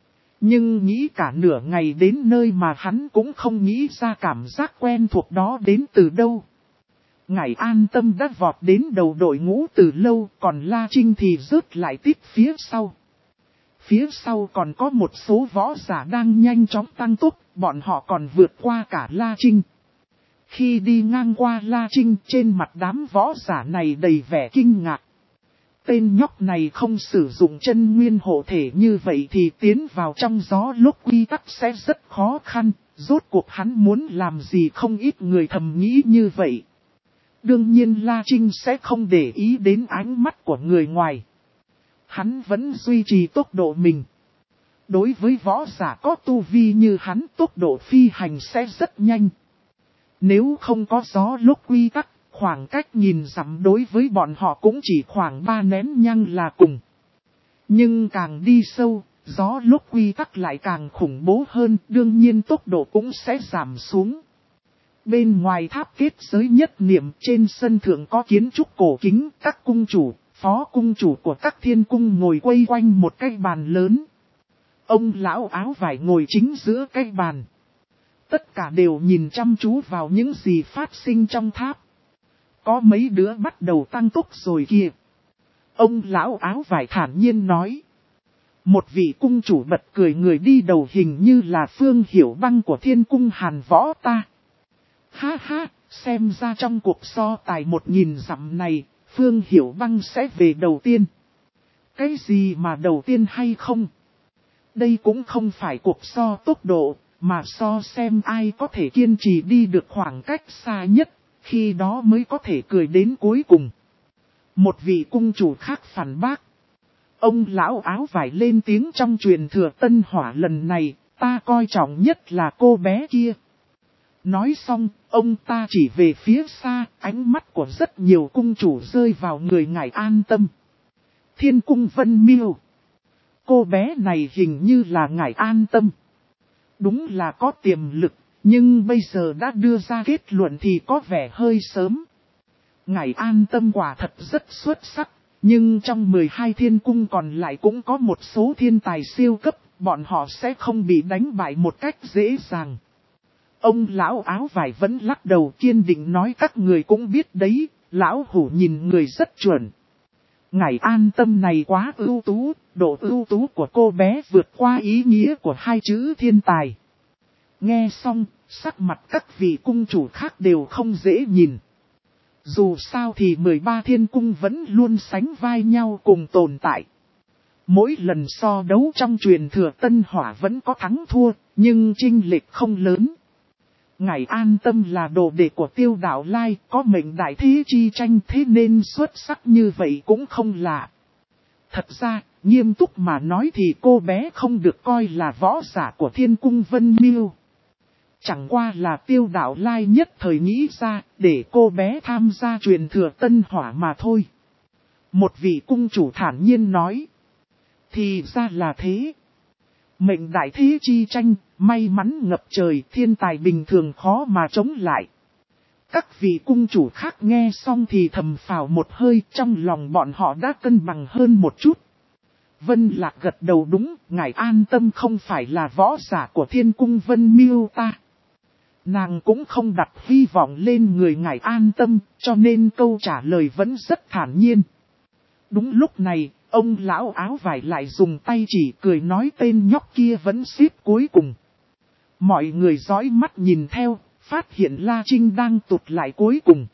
Nhưng nghĩ cả nửa ngày đến nơi mà hắn cũng không nghĩ ra cảm giác quen thuộc đó đến từ đâu. Ngài An Tâm đã vọt đến đầu đội ngũ từ lâu, còn La Trinh thì rớt lại tít phía sau. Phía sau còn có một số võ giả đang nhanh chóng tăng tốc, bọn họ còn vượt qua cả La Trinh. Khi đi ngang qua La Trinh, trên mặt đám võ giả này đầy vẻ kinh ngạc. Tên nhóc này không sử dụng chân nguyên hộ thể như vậy thì tiến vào trong gió lúc quy tắc sẽ rất khó khăn, rốt cuộc hắn muốn làm gì không ít người thầm nghĩ như vậy. Đương nhiên La Trinh sẽ không để ý đến ánh mắt của người ngoài. hắn vẫn duy trì tốc độ mình. Đối với võ giả có tu vi như hắn, tốc độ phi hành sẽ rất nhanh. Nếu không có gió lúc quy tắc, khoảng cách nhìn dặm đối với bọn họ cũng chỉ khoảng ba nén nhang là cùng. Nhưng càng đi sâu, gió lúc quy tắc lại càng khủng bố hơn, đương nhiên tốc độ cũng sẽ giảm xuống. Bên ngoài tháp kết giới nhất niệm, trên sân thượng có kiến trúc cổ kính, các cung chủ, phó cung chủ của các thiên cung ngồi quây quanh một cái bàn lớn. Ông lão áo vải ngồi chính giữa cái bàn. Tất cả đều nhìn chăm chú vào những gì phát sinh trong tháp. Có mấy đứa bắt đầu tăng tốc rồi kìa. Ông lão áo vải thản nhiên nói. Một vị cung chủ bật cười, người đi đầu hình như là Phương Hiểu Băng của thiên cung Hàn Võ ta. Ha ha, xem ra trong cuộc so tài một nghìn dặm này, Phương Hiểu Băng sẽ về đầu tiên. Cái gì mà đầu tiên hay không? Đây cũng không phải cuộc so tốc độ, mà so xem ai có thể kiên trì đi được khoảng cách xa nhất, khi đó mới có thể cười đến cuối cùng. Một vị cung chủ khác phản bác. Ông lão áo vải lên tiếng, trong truyền thừa Tân Hỏa lần này, ta coi trọng nhất là cô bé kia. Nói xong, ông ta chỉ về phía xa, ánh mắt của rất nhiều cung chủ rơi vào người ngài An Tâm. Thiên cung Vân Miêu. Cô bé này hình như là ngài An Tâm. Đúng là có tiềm lực, nhưng bây giờ đã đưa ra kết luận thì có vẻ hơi sớm. Ngài An Tâm quả thật rất xuất sắc, nhưng trong mười hai thiên cung còn lại cũng có một số thiên tài siêu cấp, bọn họ sẽ không bị đánh bại một cách dễ dàng. Ông lão áo vải vẫn lắc đầu kiên định nói, các người cũng biết đấy, lão hủ nhìn người rất chuẩn. Ngài An Tâm này quá ưu tú, độ ưu tú của cô bé vượt qua ý nghĩa của hai chữ thiên tài. Nghe xong, sắc mặt các vị cung chủ khác đều không dễ nhìn. Dù sao thì mười ba thiên cung vẫn luôn sánh vai nhau cùng tồn tại. Mỗi lần so đấu trong truyền thừa Tân Hỏa vẫn có thắng thua, nhưng chênh lệch không lớn. Ngài An Tâm là đồ đệ của Tiêu Đạo Lai, có mệnh đại thế chi tranh, thế nên xuất sắc như vậy cũng không lạ. Thật ra, nghiêm túc mà nói thì cô bé không được coi là võ giả của thiên cung Vân Miêu. Chẳng qua là Tiêu Đạo Lai nhất thời nghĩ ra để cô bé tham gia truyền thừa Tân Hỏa mà thôi. Một vị cung chủ thản nhiên nói. Thì ra là thế. Mệnh đại thế chi tranh, may mắn ngập trời, thiên tài bình thường khó mà chống lại. Các vị cung chủ khác nghe xong thì thầm phào một hơi, trong lòng bọn họ đã cân bằng hơn một chút. Vân Lạc gật đầu, đúng, ngài An Tâm không phải là võ giả của thiên cung Vân Miêu ta. Nàng cũng không đặt hy vọng lên người ngài An Tâm, cho nên câu trả lời vẫn rất thản nhiên. Đúng lúc này, ông lão áo vải lại dùng tay chỉ cười nói, tên nhóc kia vẫn xếp cuối cùng. Mọi người dõi mắt nhìn theo, phát hiện La Trinh đang tụt lại cuối cùng.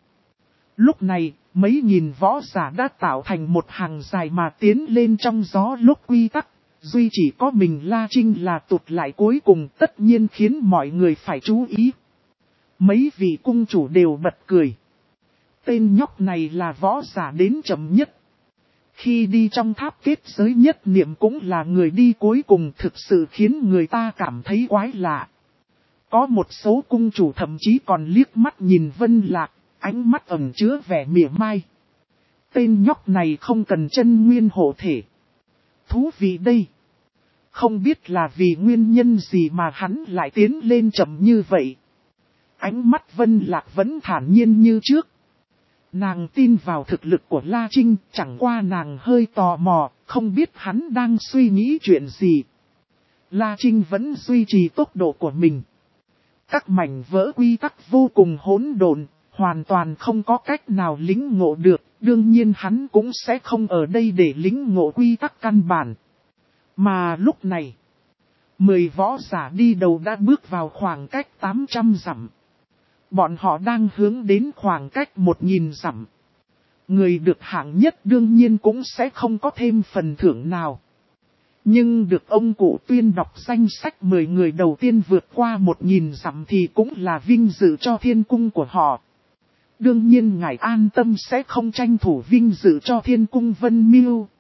Lúc này, mấy nghìn võ giả đã tạo thành một hàng dài mà tiến lên trong gió lúc quy tắc. Duy chỉ có mình La Trinh là tụt lại cuối cùng, tất nhiên khiến mọi người phải chú ý. Mấy vị cung chủ đều bật cười. Tên nhóc này là võ giả đến chậm nhất. Khi đi trong tháp kết giới nhất niệm cũng là người đi cuối cùng, thực sự khiến người ta cảm thấy quái lạ. Có một số cung chủ thậm chí còn liếc mắt nhìn Vân Lạc, ánh mắt ẩn chứa vẻ mỉa mai. Tên nhóc này không cần chân nguyên hộ thể. Thú vị đây. Không biết là vì nguyên nhân gì mà hắn lại tiến lên chậm như vậy. Ánh mắt Vân Lạc vẫn thản nhiên như trước. Nàng tin vào thực lực của La Trinh, chẳng qua nàng hơi tò mò, không biết hắn đang suy nghĩ chuyện gì. La Trinh vẫn duy trì tốc độ của mình. Các mảnh vỡ quy tắc vô cùng hỗn độn, hoàn toàn không có cách nào lĩnh ngộ được, đương nhiên hắn cũng sẽ không ở đây để lĩnh ngộ quy tắc căn bản. Mà lúc này, mười võ giả đi đầu đã bước vào khoảng cách tám trăm dặm. Bọn họ đang hướng đến khoảng cách một nghìn dặm. Người được hạng nhất đương nhiên cũng sẽ không có thêm phần thưởng nào. Nhưng được ông cụ tuyên đọc danh sách mười người đầu tiên vượt qua một nghìn dặm thì cũng là vinh dự cho thiên cung của họ. Đương nhiên ngài An Tâm sẽ không tranh thủ vinh dự cho thiên cung Vân Miêu,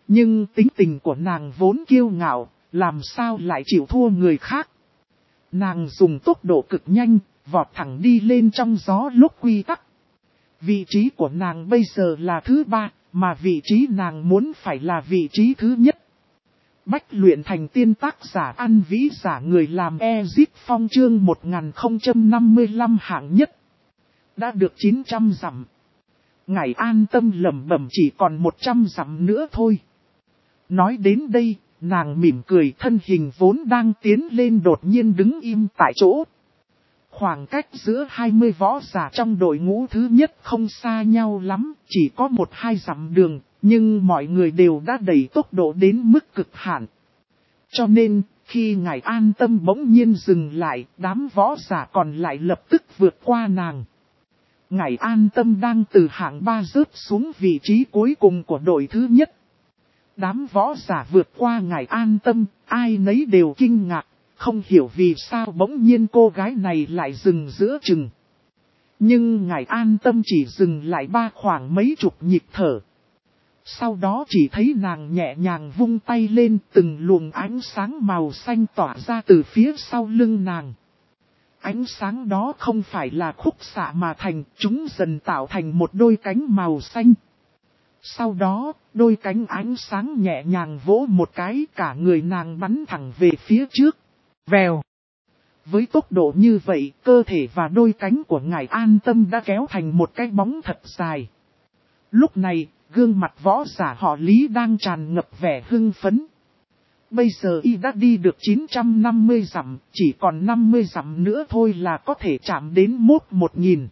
Nhưng tính tình của nàng vốn kiêu ngạo, làm sao lại chịu thua người khác. Nàng dùng tốc độ cực nhanh, vọt thẳng đi lên trong gió lúc quy tắc. Vị trí của nàng bây giờ là thứ ba, mà vị trí nàng muốn phải là vị trí thứ nhất. Bách luyện thành tiên tác giả An Vĩ giả người làm Ezip Phong chương một nghìn không trăm năm mươi lăm hạng nhất. Đã được chín trăm dặm. Ngài an tâm lẩm bẩm chỉ còn một trăm dặm nữa thôi. Nói đến đây, nàng mỉm cười, thân hình vốn đang tiến lên đột nhiên đứng im tại chỗ. Khoảng cách giữa hai mươi võ giả trong đội ngũ thứ nhất không xa nhau lắm, chỉ có một hai dặm đường, nhưng mọi người đều đã đẩy tốc độ đến mức cực hạn. Cho nên, khi ngài an tâm bỗng nhiên dừng lại, đám võ giả còn lại lập tức vượt qua nàng. Ngài an tâm đang từ hạng ba rớt xuống vị trí cuối cùng của đội thứ nhất. Đám võ giả vượt qua ngài an tâm, ai nấy đều kinh ngạc, không hiểu vì sao bỗng nhiên cô gái này lại dừng giữa chừng. Nhưng ngài an tâm chỉ dừng lại ba khoảng mấy chục nhịp thở. Sau đó chỉ thấy nàng nhẹ nhàng vung tay lên, từng luồng ánh sáng màu xanh tỏa ra từ phía sau lưng nàng. Ánh sáng đó không phải là khúc xạ mà thành, chúng dần tạo thành một đôi cánh màu xanh. Sau đó, đôi cánh ánh sáng nhẹ nhàng vỗ một cái, cả người nàng bắn thẳng về phía trước. Vèo! Với tốc độ như vậy, cơ thể và đôi cánh của ngài an tâm đã kéo thành một cái bóng thật dài. Lúc này, gương mặt võ giả họ Lý đang tràn ngập vẻ hưng phấn. Bây giờ y đã đi được chín trăm năm mươi dặm, chỉ còn năm mươi dặm nữa thôi là có thể chạm đến mốc một nghìn.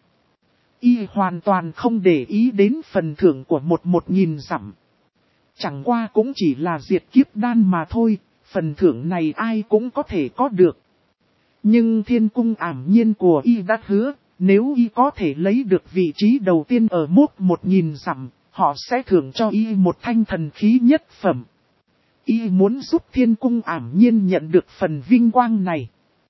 Y hoàn toàn không để ý đến phần thưởng của một một nghìn dặm. Chẳng qua cũng chỉ là diệt kiếp đan mà thôi, phần thưởng này ai cũng có thể có được. Nhưng thiên cung ảm nhiên của y đã hứa, nếu y có thể lấy được vị trí đầu tiên ở mốc một nghìn dặm, họ sẽ thưởng cho y một thanh thần khí nhất phẩm. Y muốn giúp thiên cung ảm nhiên nhận được phần vinh quang này.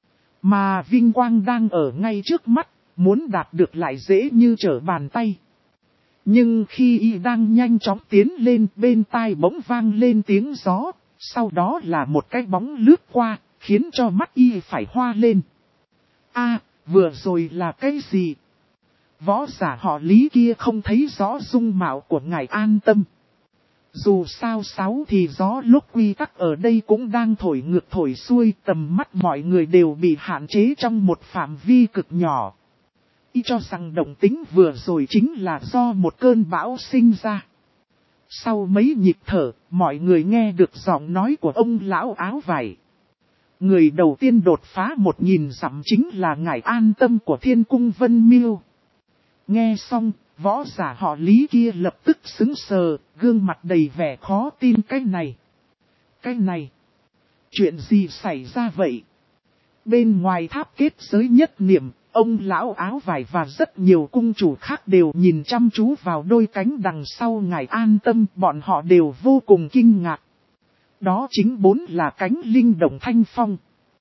Mà vinh quang đang ở ngay trước mắt, muốn đạt được lại dễ như trở bàn tay. Nhưng khi y đang nhanh chóng tiến lên, bên tai bỗng vang lên tiếng gió, sau đó là một cái bóng lướt qua, khiến cho mắt y phải hoa lên. A, vừa rồi là cái gì? Võ giả họ Lý kia không thấy rõ dung mạo của ngài an tâm. Dù sao sáu thì gió lúc quy tắc ở đây cũng đang thổi ngược thổi xuôi, tầm mắt mọi người đều bị hạn chế trong một phạm vi cực nhỏ. Y cho rằng động tính vừa rồi chính là do một cơn bão sinh ra. Sau mấy nhịp thở, mọi người nghe được giọng nói của ông lão áo vải. Người đầu tiên đột phá một nghìn dặm chính là ngài an tâm của thiên cung Vân Miêu. Nghe xong, võ giả họ Lý kia lập tức sững sờ, gương mặt đầy vẻ khó tin. Cái này, cái này, chuyện gì xảy ra vậy? Bên ngoài tháp kết giới nhất niệm, ông lão áo vải và rất nhiều cung chủ khác đều nhìn chăm chú vào đôi cánh đằng sau ngài an tâm, bọn họ đều vô cùng kinh ngạc. Đó chính bốn là cánh linh động thanh phong.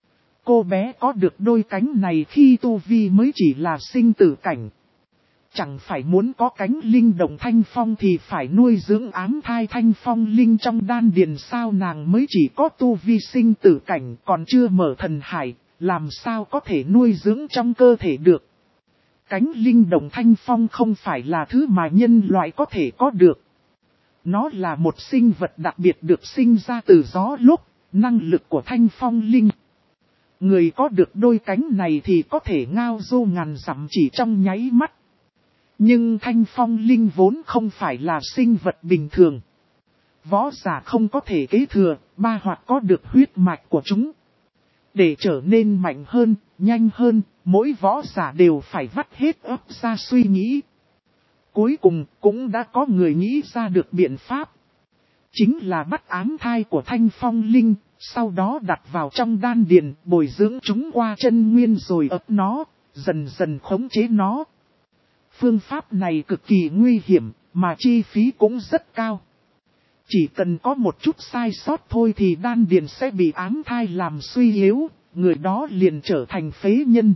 Cô bé có được đôi cánh này khi tu vi mới chỉ là sinh tử cảnh. Chẳng phải muốn có cánh linh động thanh phong thì phải nuôi dưỡng ám thai thanh phong linh trong đan điền sao, nàng mới chỉ có tu vi sinh tử cảnh còn chưa mở thần hải, làm sao có thể nuôi dưỡng trong cơ thể được. Cánh linh động thanh phong không phải là thứ mà nhân loại có thể có được. Nó là một sinh vật đặc biệt được sinh ra từ gió lúc, năng lực của thanh phong linh. Người có được đôi cánh này thì có thể ngao du ngàn dặm chỉ trong nháy mắt. Nhưng thanh phong linh vốn không phải là sinh vật bình thường. Võ giả không có thể kế thừa, ba hoặc có được huyết mạch của chúng. Để trở nên mạnh hơn, nhanh hơn, mỗi võ giả đều phải vắt hết óc ra suy nghĩ. Cuối cùng cũng đã có người nghĩ ra được biện pháp. Chính là bắt ám thai của thanh phong linh, sau đó đặt vào trong đan điền, bồi dưỡng chúng qua chân nguyên rồi ấp nó, dần dần khống chế nó. Phương pháp này cực kỳ nguy hiểm, mà chi phí cũng rất cao. Chỉ cần có một chút sai sót thôi thì đan điền sẽ bị ám thai làm suy yếu, người đó liền trở thành phế nhân.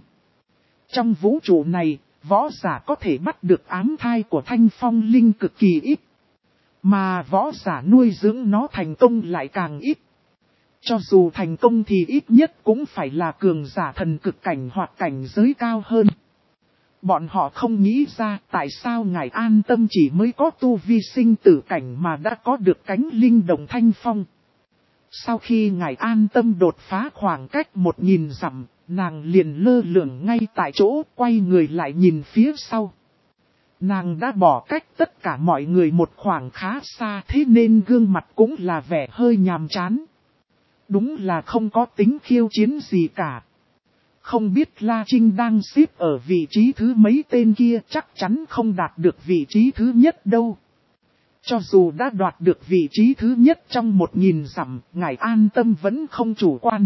Trong vũ trụ này, võ giả có thể bắt được ám thai của thanh phong linh cực kỳ ít. Mà võ giả nuôi dưỡng nó thành công lại càng ít. Cho dù thành công thì ít nhất cũng phải là cường giả thần cực cảnh hoặc cảnh giới cao hơn. Bọn họ không nghĩ ra tại sao ngài An Tâm chỉ mới có tu vi sinh tử cảnh mà đã có được cánh linh đồng thanh phong. Sau khi ngài An Tâm đột phá khoảng cách một nghìn dặm, nàng liền lơ lửng ngay tại chỗ, quay người lại nhìn phía sau. Nàng đã bỏ cách tất cả mọi người một khoảng khá xa, thế nên gương mặt cũng là vẻ hơi nhàm chán. Đúng là không có tính khiêu chiến gì cả. Không biết La Trinh đang xếp ở vị trí thứ mấy, tên kia chắc chắn không đạt được vị trí thứ nhất đâu. Cho dù đã đoạt được vị trí thứ nhất trong một nghìn dặm, ngài An Tâm vẫn không chủ quan.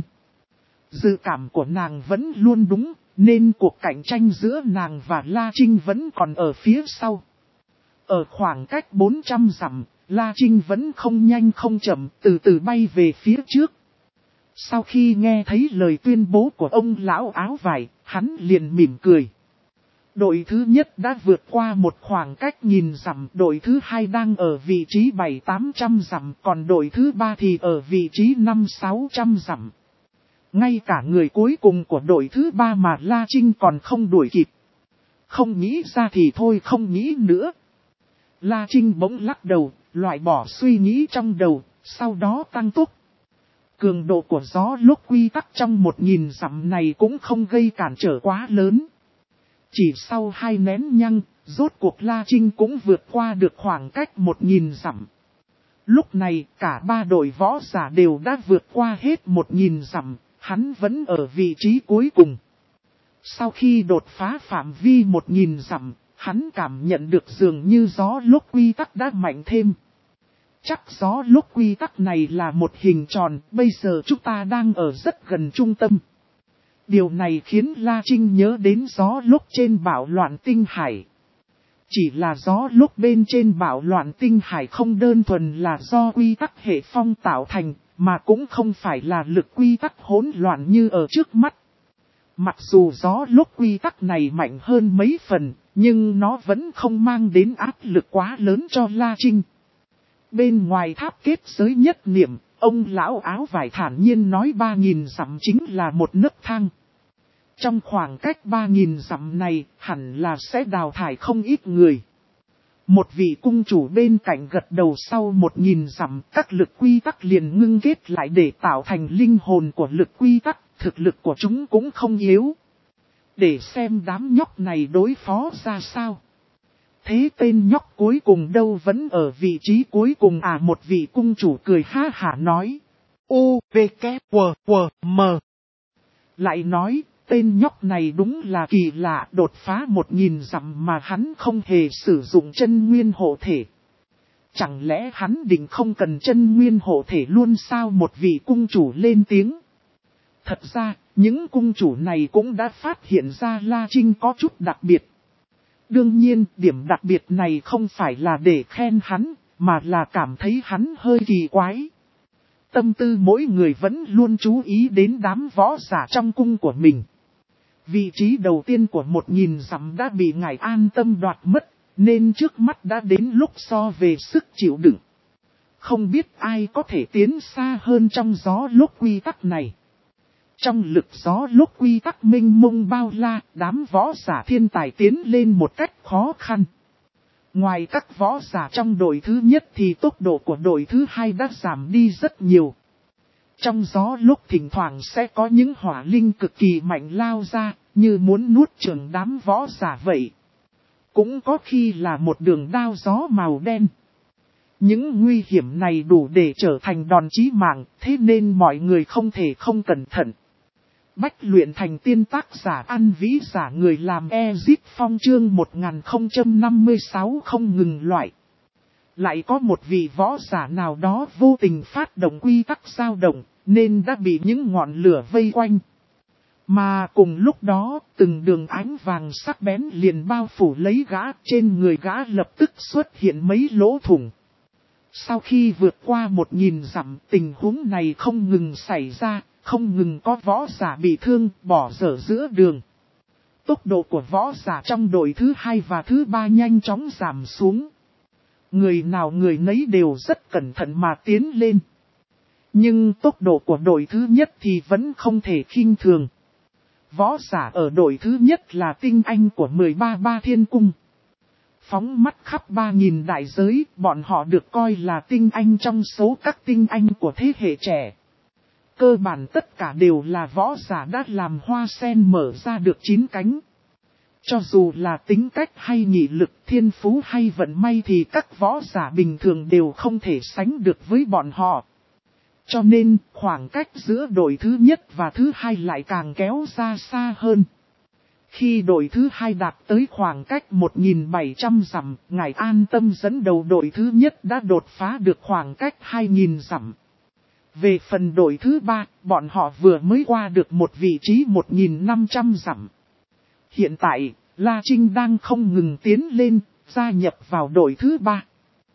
Dự cảm của nàng vẫn luôn đúng, nên cuộc cạnh tranh giữa nàng và La Trinh vẫn còn ở phía sau. Ở khoảng cách bốn trăm dặm, La Trinh vẫn không nhanh không chậm, từ từ bay về phía trước. Sau khi nghe thấy lời tuyên bố của ông lão áo vải, hắn liền mỉm cười. Đội thứ nhất đã vượt qua một khoảng cách nghìn dặm, đội thứ hai đang ở vị trí bảy tám trăm dặm, còn đội thứ ba thì ở vị trí năm sáu trăm dặm. Ngay cả người cuối cùng của đội thứ ba mà La Trinh còn không đuổi kịp. Không nghĩ ra thì thôi, không nghĩ nữa. La Trinh bỗng lắc đầu, loại bỏ suy nghĩ trong đầu, sau đó tăng tốc. Cường độ của gió lúc quy tắc trong một nghìn dặm này cũng không gây cản trở quá lớn. Chỉ sau hai nén nhăng, rốt cuộc La Trinh cũng vượt qua được khoảng cách một nghìn dặm. Lúc này cả ba đội võ giả đều đã vượt qua hết một nghìn dặm, hắn vẫn ở vị trí cuối cùng. Sau khi đột phá phạm vi một nghìn dặm, hắn cảm nhận được dường như gió lúc quy tắc đã mạnh thêm. Chắc gió lúc quy tắc này là một hình tròn, bây giờ chúng ta đang ở rất gần trung tâm. Điều này khiến La Trinh nhớ đến gió lúc trên bạo loạn tinh hải. Chỉ là gió lúc bên trên bạo loạn tinh hải không đơn thuần là do quy tắc hệ phong tạo thành, mà cũng không phải là lực quy tắc hỗn loạn như ở trước mắt. Mặc dù gió lúc quy tắc này mạnh hơn mấy phần, nhưng nó vẫn không mang đến áp lực quá lớn cho La Trinh. Bên ngoài tháp kết giới nhất niệm, ông lão áo vải thản nhiên nói ba nghìn dặm chính là một nấc thang. Trong khoảng cách ba nghìn dặm này, hẳn là sẽ đào thải không ít người. Một vị cung chủ bên cạnh gật đầu, sau một nghìn dặm, các lực quy tắc liền ngưng kết lại để tạo thành linh hồn của lực quy tắc, thực lực của chúng cũng không yếu. Để xem đám nhóc này đối phó ra sao. Thế tên nhóc cuối cùng đâu, vẫn ở vị trí cuối cùng à? Một vị cung chủ cười ha hả nói. U, V, K, W, W, M. Lại nói, tên nhóc này đúng là kỳ lạ, đột phá một nghìn dặm mà hắn không hề sử dụng chân nguyên hộ thể. Chẳng lẽ hắn định không cần chân nguyên hộ thể luôn sao? Một vị cung chủ lên tiếng. Thật ra, những cung chủ này cũng đã phát hiện ra La Trinh có chút đặc biệt. Đương nhiên, điểm đặc biệt này không phải là để khen hắn, mà là cảm thấy hắn hơi kỳ quái. Tâm tư mỗi người vẫn luôn chú ý đến đám võ giả trong cung của mình. Vị trí đầu tiên của một nghìn dặm đã bị ngài An Tâm đoạt mất, nên trước mắt đã đến lúc so về sức chịu đựng. Không biết ai có thể tiến xa hơn trong gió lúc quy tắc này. Trong lực gió lúc quy tắc minh mông bao la, đám võ giả thiên tài tiến lên một cách khó khăn. Ngoài các võ giả trong đội thứ nhất thì tốc độ của đội thứ hai đã giảm đi rất nhiều. Trong gió lúc thỉnh thoảng sẽ có những hỏa linh cực kỳ mạnh lao ra, như muốn nuốt chửng đám võ giả vậy. Cũng có khi là một đường đao gió màu đen. Những nguy hiểm này đủ để trở thành đòn chí mạng, thế nên mọi người không thể không cẩn thận. Bách luyện thành tiên, tác giả An Vĩ, giả người làm Ezit Phong, chương một nghìn không trăm năm mươi sáu không ngừng loại. Lại có một vị võ giả nào đó vô tình phát động quy tắc dao động, nên đã bị những ngọn lửa vây quanh. Mà cùng lúc đó, từng đường ánh vàng sắc bén liền bao phủ lấy gã, trên người gã lập tức xuất hiện mấy lỗ thủng. Sau khi vượt qua một nghìn dặm, tình huống này không ngừng xảy ra, không ngừng có võ giả bị thương, bỏ dở giữa đường. Tốc độ của võ giả trong đội thứ hai và thứ ba nhanh chóng giảm xuống. Người nào người nấy đều rất cẩn thận mà tiến lên. Nhưng tốc độ của đội thứ nhất thì vẫn không thể khinh thường. Võ giả ở đội thứ nhất là tinh anh của mười ba ba thiên cung. Phóng mắt khắp ba nghìn đại giới, bọn họ được coi là tinh anh trong số các tinh anh của thế hệ trẻ. Cơ bản tất cả đều là võ giả đã làm hoa sen mở ra được chín cánh. Cho dù là tính cách hay nghị lực, thiên phú hay vận may thì các võ giả bình thường đều không thể sánh được với bọn họ. Cho nên, khoảng cách giữa đội thứ nhất và thứ hai lại càng kéo ra xa hơn. Khi đội thứ hai đạt tới khoảng cách một nghìn bảy trăm dặm, Ngài An Tâm dẫn đầu đội thứ nhất đã đột phá được khoảng cách hai nghìn dặm. Về phần đội thứ ba, bọn họ vừa mới qua được một vị trí một nghìn năm trăm dặm. Hiện tại, La Trinh đang không ngừng tiến lên, gia nhập vào đội thứ ba.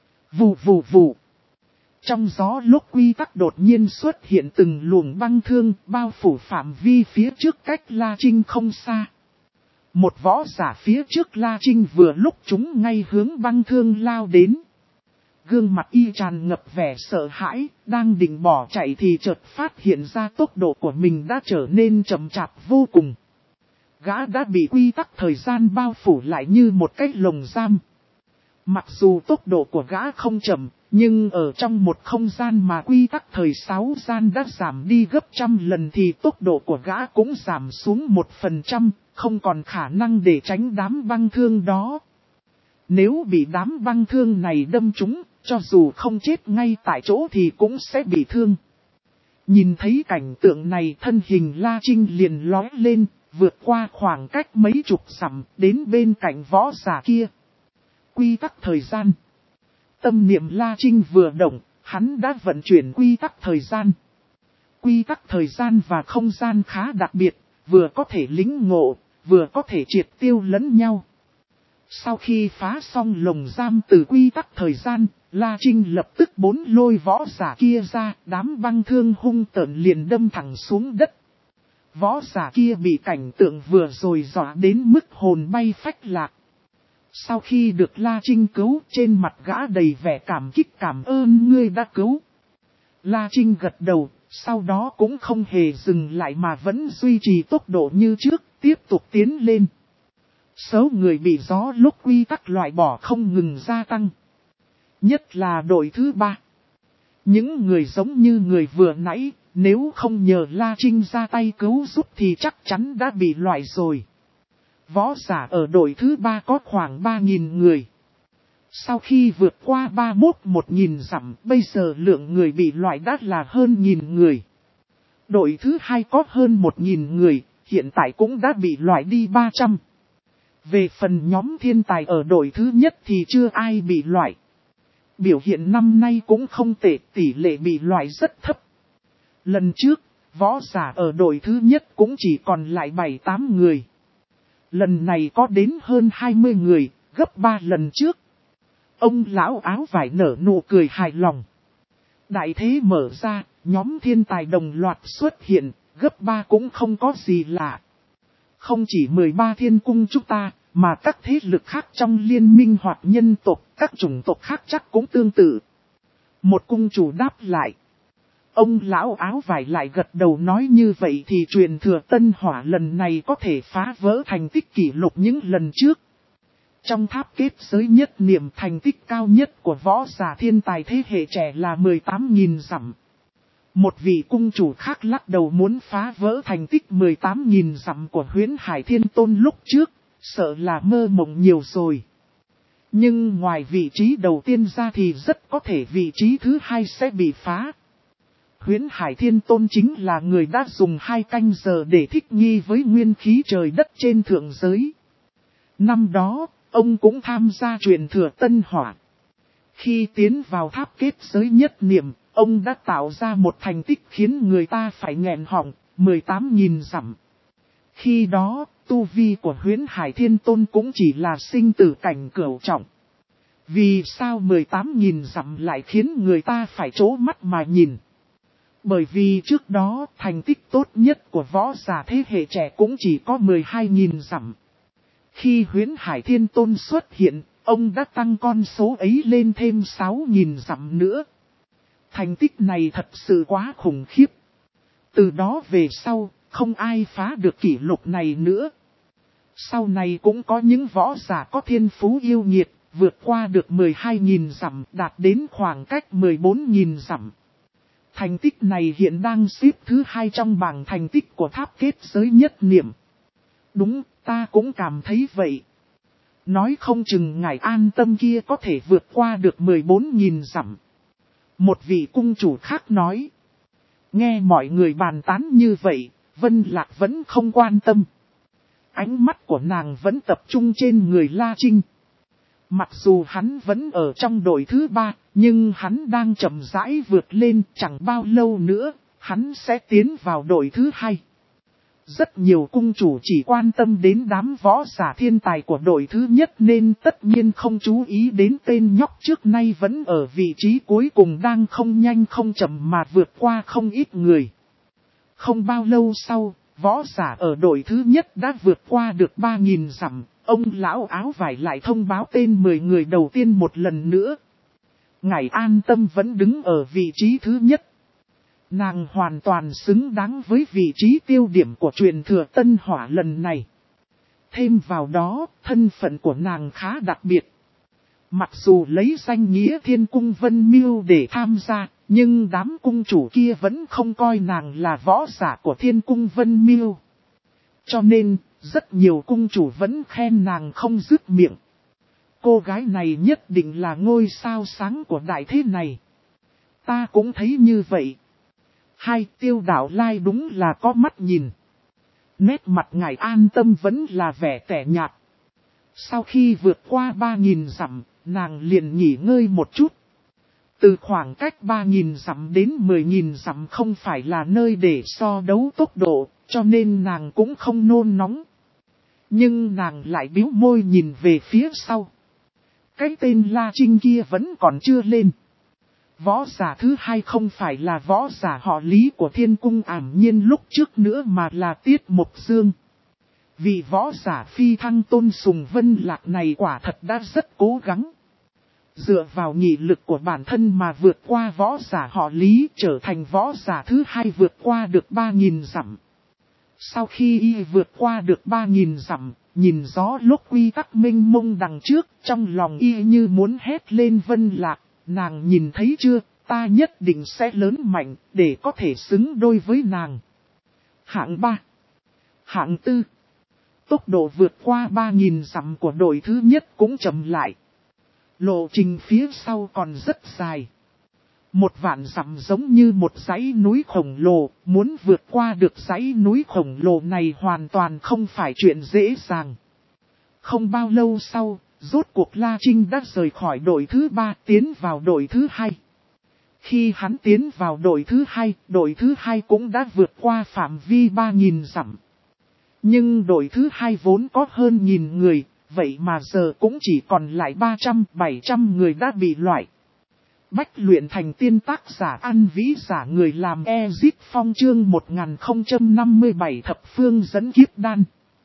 Vù vù vù. Trong gió lúc quy tắc đột nhiên xuất hiện từng luồng băng thương bao phủ phạm vi phía trước cách La Trinh không xa. Một võ giả phía trước La Trinh vừa lúc chúng ngay hướng băng thương lao đến. Gương mặt y tràn ngập vẻ sợ hãi, đang định bỏ chạy thì chợt phát hiện ra tốc độ của mình đã trở nên chậm chạp vô cùng. Gã đã bị quy tắc thời gian bao phủ lại như một cái lồng giam. Mặc dù tốc độ của gã không chậm, nhưng ở trong một không gian mà quy tắc thời sáu gian đã giảm đi gấp trăm lần thì tốc độ của gã cũng giảm xuống một phần trăm, không còn khả năng để tránh đám băng thương đó. Nếu bị đám băng thương này đâm trúng, cho dù không chết ngay tại chỗ thì cũng sẽ bị thương. Nhìn thấy cảnh tượng này, thân hình La Trinh liền lói lên, vượt qua khoảng cách mấy chục dặm đến bên cạnh võ giả kia. Quy tắc thời gian. Tâm niệm La Trinh vừa động, hắn đã vận chuyển quy tắc thời gian. Quy tắc thời gian và không gian khá đặc biệt, vừa có thể lĩnh ngộ, vừa có thể triệt tiêu lẫn nhau. Sau khi phá xong lồng giam từ quy tắc thời gian, La Trinh lập tức bốn lôi võ giả kia ra, đám băng thương hung tợn liền đâm thẳng xuống đất. Võ giả kia bị cảnh tượng vừa rồi dọa đến mức hồn bay phách lạc. Sau khi được La Trinh cứu, trên mặt gã đầy vẻ cảm kích, cảm ơn ngươi đã cứu. La Trinh gật đầu, sau đó cũng không hề dừng lại mà vẫn duy trì tốc độ như trước, tiếp tục tiến lên. Số người bị gió lúc quy tắc loại bỏ không ngừng gia tăng. Nhất là đội thứ ba. Những người giống như người vừa nãy, nếu không nhờ La Trinh ra tay cứu giúp thì chắc chắn đã bị loại rồi. Võ giả ở đội thứ ba có khoảng ba nghìn người. Sau khi vượt qua ba mươi mốt một nghìn dặm, bây giờ lượng người bị loại đã là hơn nghìn người. Đội thứ hai có hơn một nghìn người, hiện tại cũng đã bị loại đi ba trăm. Về phần nhóm thiên tài ở đội thứ nhất thì chưa ai bị loại. Biểu hiện năm nay cũng không tệ, tỷ lệ bị loại rất thấp. Lần trước, võ giả ở đội thứ nhất cũng chỉ còn lại bảy tám người. Lần này có đến hơn hai mươi người, gấp ba lần trước. Ông lão áo vải nở nụ cười hài lòng. Đại thế mở ra, nhóm thiên tài đồng loạt xuất hiện, gấp ba cũng không có gì lạ. Không chỉ mười ba thiên cung chúng ta, mà các thế lực khác trong liên minh hoặc nhân tộc, các chủng tộc khác chắc cũng tương tự. Một cung chủ đáp lại. Ông lão áo vải lại gật đầu nói như vậy thì truyền thừa Tân Hỏa lần này có thể phá vỡ thành tích kỷ lục những lần trước. Trong tháp kết giới nhất niệm, thành tích cao nhất của võ giả thiên tài thế hệ trẻ là mười tám nghìn dặm. Một vị cung chủ khác lắc đầu muốn phá vỡ thành tích mười tám nghìn dặm của Huyễn Hải Thiên Tôn lúc trước, sợ là mơ mộng nhiều rồi. Nhưng ngoài vị trí đầu tiên ra thì rất có thể vị trí thứ hai sẽ bị phá. Huyễn Hải Thiên Tôn chính là người đã dùng hai canh giờ để thích nghi với nguyên khí trời đất trên thượng giới. Năm đó, ông cũng tham gia truyền thừa Tân Hỏa. Khi tiến vào tháp kết giới nhất niệm, ông đã tạo ra một thành tích khiến người ta phải nghẹn họng, mười tám nghìn dặm. Khi đó, tu vi của Huyễn Hải Thiên Tôn cũng chỉ là sinh tử cảnh cửu trọng. Vì sao mười tám nghìn dặm lại khiến người ta phải trố mắt mà nhìn? Bởi vì trước đó thành tích tốt nhất của võ giả thế hệ trẻ cũng chỉ có mười hai nghìn dặm. Khi Huyễn Hải Thiên Tôn xuất hiện, ông đã tăng con số ấy lên thêm sáu nghìn dặm nữa. Thành tích này thật sự quá khủng khiếp. Từ đó về sau, không ai phá được kỷ lục này nữa. Sau này cũng có những võ giả có thiên phú yêu nghiệt, vượt qua được mười hai nghìn dặm, đạt đến khoảng cách mười bốn nghìn dặm. Thành tích này hiện đang xếp thứ hai trong bảng thành tích của tháp kết giới nhất niệm. Đúng, ta cũng cảm thấy vậy. Nói không chừng ngài An Tâm kia có thể vượt qua được mười bốn nghìn dặm. Một vị cung chủ khác nói. Nghe mọi người bàn tán như vậy, Vân Lạc vẫn không quan tâm. Ánh mắt của nàng vẫn tập trung trên người La Trinh. Mặc dù hắn vẫn ở trong đội thứ ba, nhưng hắn đang chậm rãi vượt lên, chẳng bao lâu nữa, hắn sẽ tiến vào đội thứ hai. Rất nhiều cung chủ chỉ quan tâm đến đám võ giả thiên tài của đội thứ nhất nên tất nhiên không chú ý đến tên nhóc trước nay vẫn ở vị trí cuối cùng đang không nhanh không chậm mà vượt qua không ít người. Không bao lâu sau, võ giả ở đội thứ nhất đã vượt qua được ba nghìn dặm, ông lão áo vải lại thông báo tên mười người đầu tiên một lần nữa. Ngài An Tâm vẫn đứng ở vị trí thứ nhất. Nàng hoàn toàn xứng đáng với vị trí tiêu điểm của truyền thừa Tân Hỏa lần này. Thêm vào đó, thân phận của nàng khá đặc biệt. Mặc dù lấy danh nghĩa Thiên Cung Vân Miêu để tham gia, nhưng đám cung chủ kia vẫn không coi nàng là võ giả của Thiên Cung Vân Miêu. Cho nên, rất nhiều cung chủ vẫn khen nàng không dứt miệng. Cô gái này nhất định là ngôi sao sáng của đại thế này. Ta cũng thấy như vậy. Hai Tiêu Đạo Lai đúng là có mắt nhìn. Nét mặt ngài An Tâm vẫn là vẻ tẻ nhạt. Sau khi vượt qua ba nghìn dặm, nàng liền nghỉ ngơi một chút. Từ khoảng cách ba nghìn dặm đến mười nghìn dặm không phải là nơi để so đấu tốc độ, cho nên nàng cũng không nôn nóng. Nhưng nàng lại bĩu môi nhìn về phía sau. Cái tên La Trinh kia vẫn còn chưa lên. Võ giả thứ hai không phải là võ giả họ Lý của Thiên Cung Ảm Nhiên lúc trước nữa mà là Tiết Mộc Dương. Vị võ giả phi thăng tôn sùng Vân Lạc này quả thật đã rất cố gắng. Dựa vào nghị lực của bản thân mà vượt qua võ giả họ Lý trở thành võ giả thứ hai vượt qua được ba nghìn dặm. Sau khi y vượt qua được ba nghìn dặm, nhìn gió lúc quy tắc mênh mông đằng trước, trong lòng y như muốn hét lên Vân Lạc. Nàng nhìn thấy chưa, ta nhất định sẽ lớn mạnh, để có thể xứng đôi với nàng. Hạng ba. Hạng tư. Tốc độ vượt qua ba nghìn dặm của đội thứ nhất cũng chậm lại. Lộ trình phía sau còn rất dài. Một vạn dặm giống như một dãy núi khổng lồ, muốn vượt qua được dãy núi khổng lồ này hoàn toàn không phải chuyện dễ dàng. Không bao lâu sau, rốt cuộc La Trinh đã rời khỏi đội thứ ba tiến vào đội thứ hai. Khi hắn tiến vào đội thứ hai, đội thứ hai cũng đã vượt qua phạm vi ba nghìn dặm. Nhưng đội thứ hai vốn có hơn nghìn người, vậy mà giờ cũng chỉ còn lại ba trăm bảy trăm người đã bị loại. Bách luyện thành tiên tác giả An Vĩ giả người làm Ezit Phong chương một nghìn không trăm năm mươi bảy thập phương dẫn kiếp đan.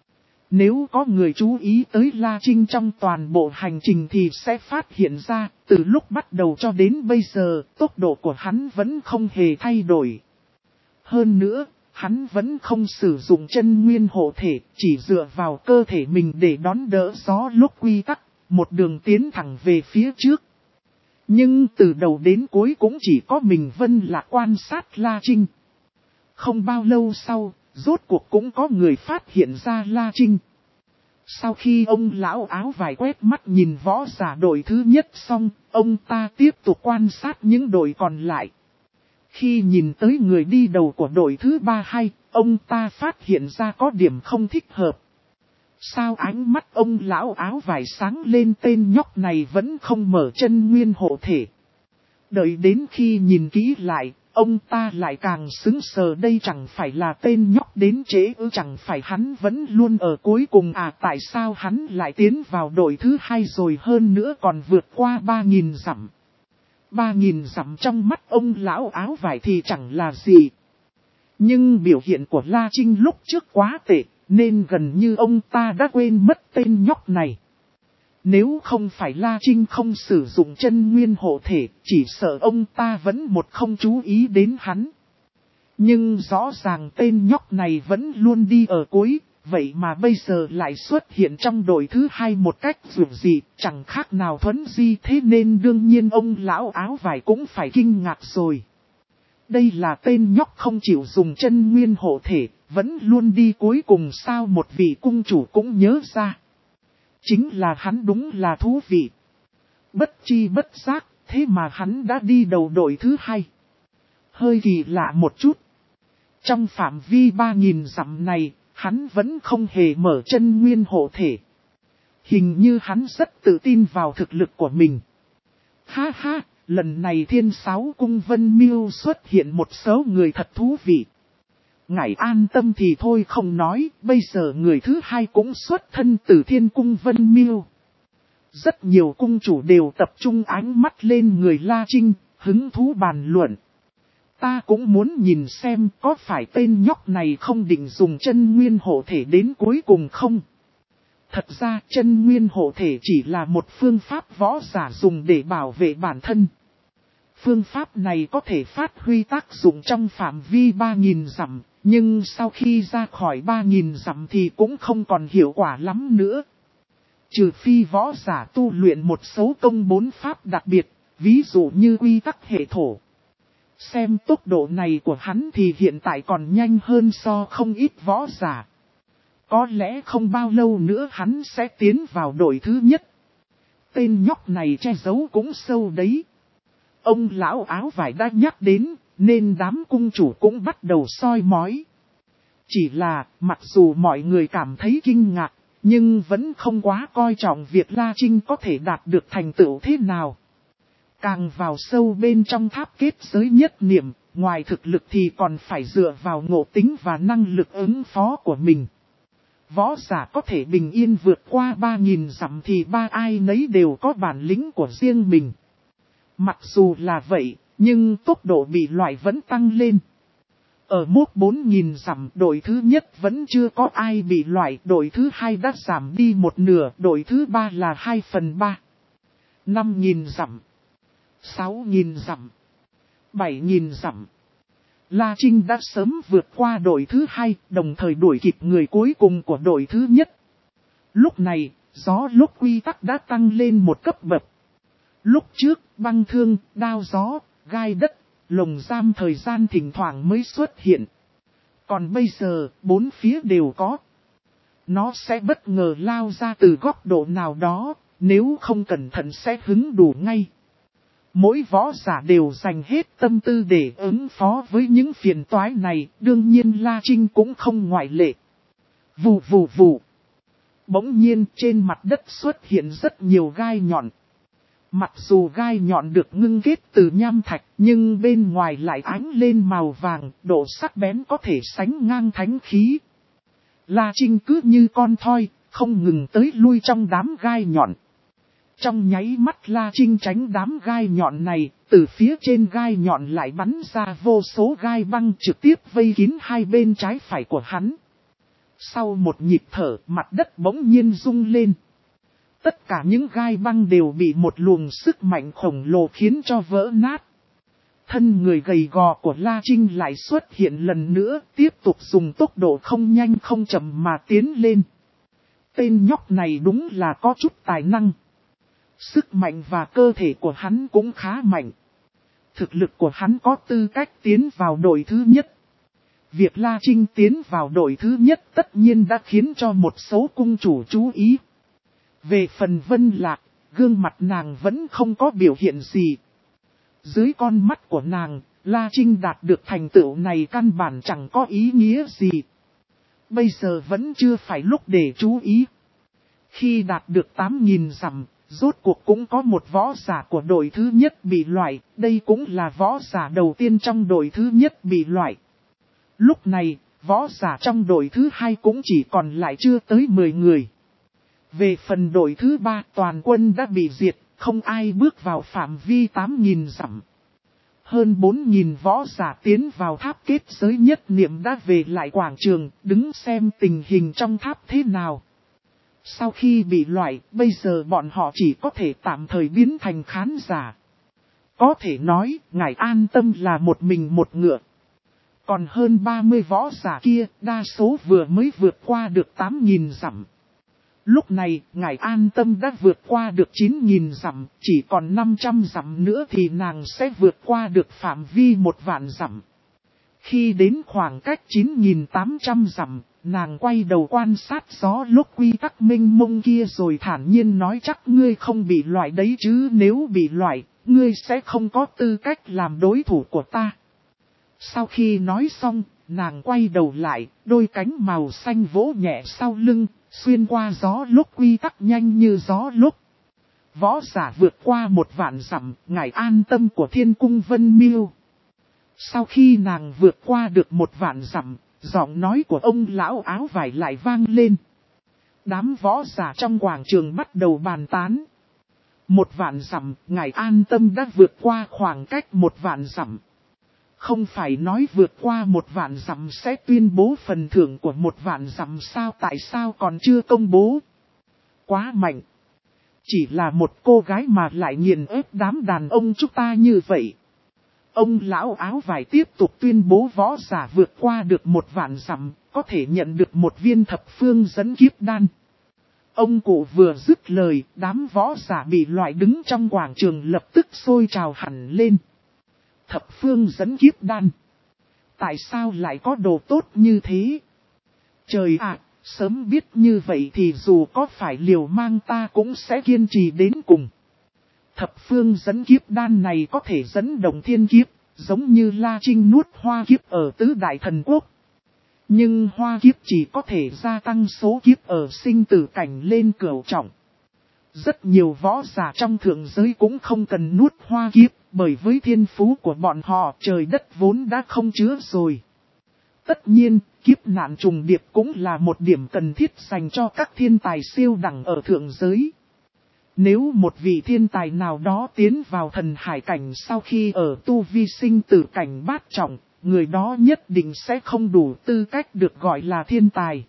Nếu có người chú ý tới La Trinh trong toàn bộ hành trình thì sẽ phát hiện ra, từ lúc bắt đầu cho đến bây giờ, tốc độ của hắn vẫn không hề thay đổi. Hơn nữa, hắn vẫn không sử dụng chân nguyên hộ thể, chỉ dựa vào cơ thể mình để đón đỡ gió lúc quy tắc, một đường tiến thẳng về phía trước. Nhưng từ đầu đến cuối cũng chỉ có mình Vân Lạc quan sát La Trinh. Không bao lâu sau, rốt cuộc cũng có người phát hiện ra La Trinh. Sau khi ông lão áo vải quét mắt nhìn võ giả đội thứ nhất xong, ông ta tiếp tục quan sát những đội còn lại. Khi nhìn tới người đi đầu của đội thứ ba hay, ông ta phát hiện ra có điểm không thích hợp. Sao ánh mắt ông lão áo vải sáng lên tên nhóc này vẫn không mở chân nguyên hộ thể. Đợi đến khi nhìn kỹ lại, ông ta lại càng sững sờ, đây chẳng phải là tên nhóc đến trễ ư, chẳng phải hắn vẫn luôn ở cuối cùng à, tại sao hắn lại tiến vào đội thứ hai rồi, hơn nữa còn vượt qua ba nghìn dặm. ba nghìn dặm trong mắt ông lão áo vải thì chẳng là gì. Nhưng biểu hiện của La Trinh lúc trước quá tệ, nên gần như ông ta đã quên mất tên nhóc này. Nếu không phải La Trinh không sử dụng chân nguyên hộ thể, chỉ sợ ông ta vẫn một không chú ý đến hắn. Nhưng rõ ràng tên nhóc này vẫn luôn đi ở cuối, vậy mà bây giờ lại xuất hiện trong đội thứ hai một cách dù gì, chẳng khác nào thuấn di, thế nên đương nhiên ông lão áo vải cũng phải kinh ngạc rồi. Đây là tên nhóc không chịu dùng chân nguyên hộ thể, vẫn luôn đi cuối cùng sao một vị cung chủ cũng nhớ ra. Chính là hắn, đúng là thú vị. Bất chi bất giác, thế mà hắn đã đi đầu đội thứ hai. Hơi kỳ lạ một chút. Trong phạm vi ba nghìn dặm này, hắn vẫn không hề mở chân nguyên hộ thể. Hình như hắn rất tự tin vào thực lực của mình. Ha ha, lần này Thiên Sáo Cung Vân Miêu xuất hiện một số người thật thú vị. Ngài an tâm thì thôi không nói, bây giờ người thứ hai cũng xuất thân từ Thiên Cung Vân Miêu. Rất nhiều cung chủ đều tập trung ánh mắt lên người La Trinh, hứng thú bàn luận. Ta cũng muốn nhìn xem có phải tên nhóc này không định dùng chân nguyên hộ thể đến cuối cùng không? Thật ra chân nguyên hộ thể chỉ là một phương pháp võ giả dùng để bảo vệ bản thân. Phương pháp này có thể phát huy tác dụng trong phạm vi ba nghìn dặm, nhưng sau khi ra khỏi ba nghìn dặm thì cũng không còn hiệu quả lắm nữa. Trừ phi võ giả tu luyện một số công bốn pháp đặc biệt, ví dụ như quy tắc hệ thổ. Xem tốc độ này của hắn thì hiện tại còn nhanh hơn so không ít võ giả. Có lẽ không bao lâu nữa hắn sẽ tiến vào đội thứ nhất. Tên nhóc này che giấu cũng sâu đấy. Ông lão áo vải đã nhắc đến, nên đám cung chủ cũng bắt đầu soi mói. Chỉ là, mặc dù mọi người cảm thấy kinh ngạc, nhưng vẫn không quá coi trọng việc La Trinh có thể đạt được thành tựu thế nào. Càng vào sâu bên trong tháp kết giới nhất niệm, ngoài thực lực thì còn phải dựa vào ngộ tính và năng lực ứng phó của mình. Võ giả có thể bình yên vượt qua ba nghìn dặm thì ba ai nấy đều có bản lĩnh của riêng mình. Mặc dù là vậy, nhưng tốc độ bị loại vẫn tăng lên. Ở mốc bốn nghìn dặm, đội thứ nhất vẫn chưa có ai bị loại, đội thứ hai đã giảm đi một nửa, đội thứ ba là hai phần ba. năm nghìn dặm, sáu nghìn dặm, bảy nghìn dặm. La Trinh đã sớm vượt qua đội thứ hai, đồng thời đuổi kịp người cuối cùng của đội thứ nhất. Lúc này, gió lúc quy tắc đã tăng lên một cấp bậc. Lúc trước, băng thương, đao gió, gai đất, lồng giam thời gian thỉnh thoảng mới xuất hiện. Còn bây giờ, bốn phía đều có. Nó sẽ bất ngờ lao ra từ góc độ nào đó, nếu không cẩn thận sẽ hứng đủ ngay. Mỗi võ giả đều dành hết tâm tư để ứng phó với những phiền toái này, đương nhiên La Trinh cũng không ngoại lệ. Vù vù vù. Bỗng nhiên trên mặt đất xuất hiện rất nhiều gai nhọn. Mặc dù gai nhọn được ngưng kết từ nham thạch, nhưng bên ngoài lại ánh lên màu vàng, độ sắc bén có thể sánh ngang thánh khí. La Trinh cứ như con thoi, không ngừng tới lui trong đám gai nhọn. Trong nháy mắt La Trinh tránh đám gai nhọn này, từ phía trên gai nhọn lại bắn ra vô số gai băng trực tiếp vây kín hai bên trái phải của hắn. Sau một nhịp thở, mặt đất bỗng nhiên rung lên. Tất cả những gai băng đều bị một luồng sức mạnh khổng lồ khiến cho vỡ nát. Thân người gầy gò của La Trinh lại xuất hiện lần nữa, tiếp tục dùng tốc độ không nhanh không chậm mà tiến lên. Tên nhóc này đúng là có chút tài năng. Sức mạnh và cơ thể của hắn cũng khá mạnh. Thực lực của hắn có tư cách tiến vào đội thứ nhất. Việc La Trinh tiến vào đội thứ nhất tất nhiên đã khiến cho một số cung chủ chú ý. Về phần Vân Lạc, gương mặt nàng vẫn không có biểu hiện gì. Dưới con mắt của nàng, La Trinh đạt được thành tựu này căn bản chẳng có ý nghĩa gì. Bây giờ vẫn chưa phải lúc để chú ý. Khi đạt được tám nghìn dặm, rốt cuộc cũng có một võ giả của đội thứ nhất bị loại, đây cũng là võ giả đầu tiên trong đội thứ nhất bị loại. Lúc này, võ giả trong đội thứ hai cũng chỉ còn lại chưa tới mười người. Về phần đội thứ ba, toàn quân đã bị diệt, không ai bước vào phạm vi tám nghìn dặm. Hơn bốn nghìn võ giả tiến vào tháp kết giới nhất niệm đã về lại quảng trường, đứng xem tình hình trong tháp thế nào. Sau khi bị loại, bây giờ bọn họ chỉ có thể tạm thời biến thành khán giả. Có thể nói, ngài An Tâm là một mình một ngựa. Còn hơn ba mươi võ giả kia, đa số vừa mới vượt qua được tám nghìn dặm. Lúc này, ngài An Tâm đã vượt qua được chín nghìn dặm, chỉ còn năm trăm dặm nữa thì nàng sẽ vượt qua được phạm vi một vạn dặm. Khi đến khoảng cách chín nghìn tám trăm dặm, nàng quay đầu quan sát gió lúc quy tắc minh mông kia rồi thản nhiên nói chắc ngươi không bị loại đấy chứ, nếu bị loại, ngươi sẽ không có tư cách làm đối thủ của ta. Sau khi nói xong, nàng quay đầu lại, đôi cánh màu xanh vỗ nhẹ sau lưng, xuyên qua gió lúc quy tắc nhanh như gió lúc. Võ giả vượt qua một vạn dặm, ngài An Tâm của Thiên Cung Vân Miêu. Sau khi nàng vượt qua được một vạn dặm, giọng nói của ông lão áo vải lại vang lên. Đám võ giả trong quảng trường bắt đầu bàn tán. Một vạn dặm, ngài An Tâm đã vượt qua khoảng cách một vạn dặm. Không phải nói vượt qua một vạn dặm sẽ tuyên bố phần thưởng của một vạn dặm sao, tại sao còn chưa công bố? Quá mạnh. Chỉ là một cô gái mà lại nghiền ép đám đàn ông chúng ta như vậy. Ông lão áo vải tiếp tục tuyên bố võ giả vượt qua được một vạn dặm, có thể nhận được một viên thập phương dẫn kiếp đan. Ông cụ vừa dứt lời, đám võ giả bị loại đứng trong quảng trường lập tức sôi trào hẳn lên. Thập phương dẫn kiếp đan. Tại sao lại có đồ tốt như thế? Trời ạ, sớm biết như vậy thì dù có phải liều mang ta cũng sẽ kiên trì đến cùng. Thập phương dẫn kiếp đan này có thể dẫn động thiên kiếp, giống như La Trinh nuốt hoa kiếp ở tứ đại thần quốc. Nhưng hoa kiếp chỉ có thể gia tăng số kiếp ở sinh tử cảnh lên cửu trọng. Rất nhiều võ giả trong thượng giới cũng không cần nuốt hoa kiếp, bởi với thiên phú của bọn họ trời đất vốn đã không chứa rồi. Tất nhiên, kiếp nạn trùng điệp cũng là một điểm cần thiết dành cho các thiên tài siêu đẳng ở thượng giới. Nếu một vị thiên tài nào đó tiến vào thần hải cảnh sau khi ở tu vi sinh tử cảnh bát trọng, người đó nhất định sẽ không đủ tư cách được gọi là thiên tài.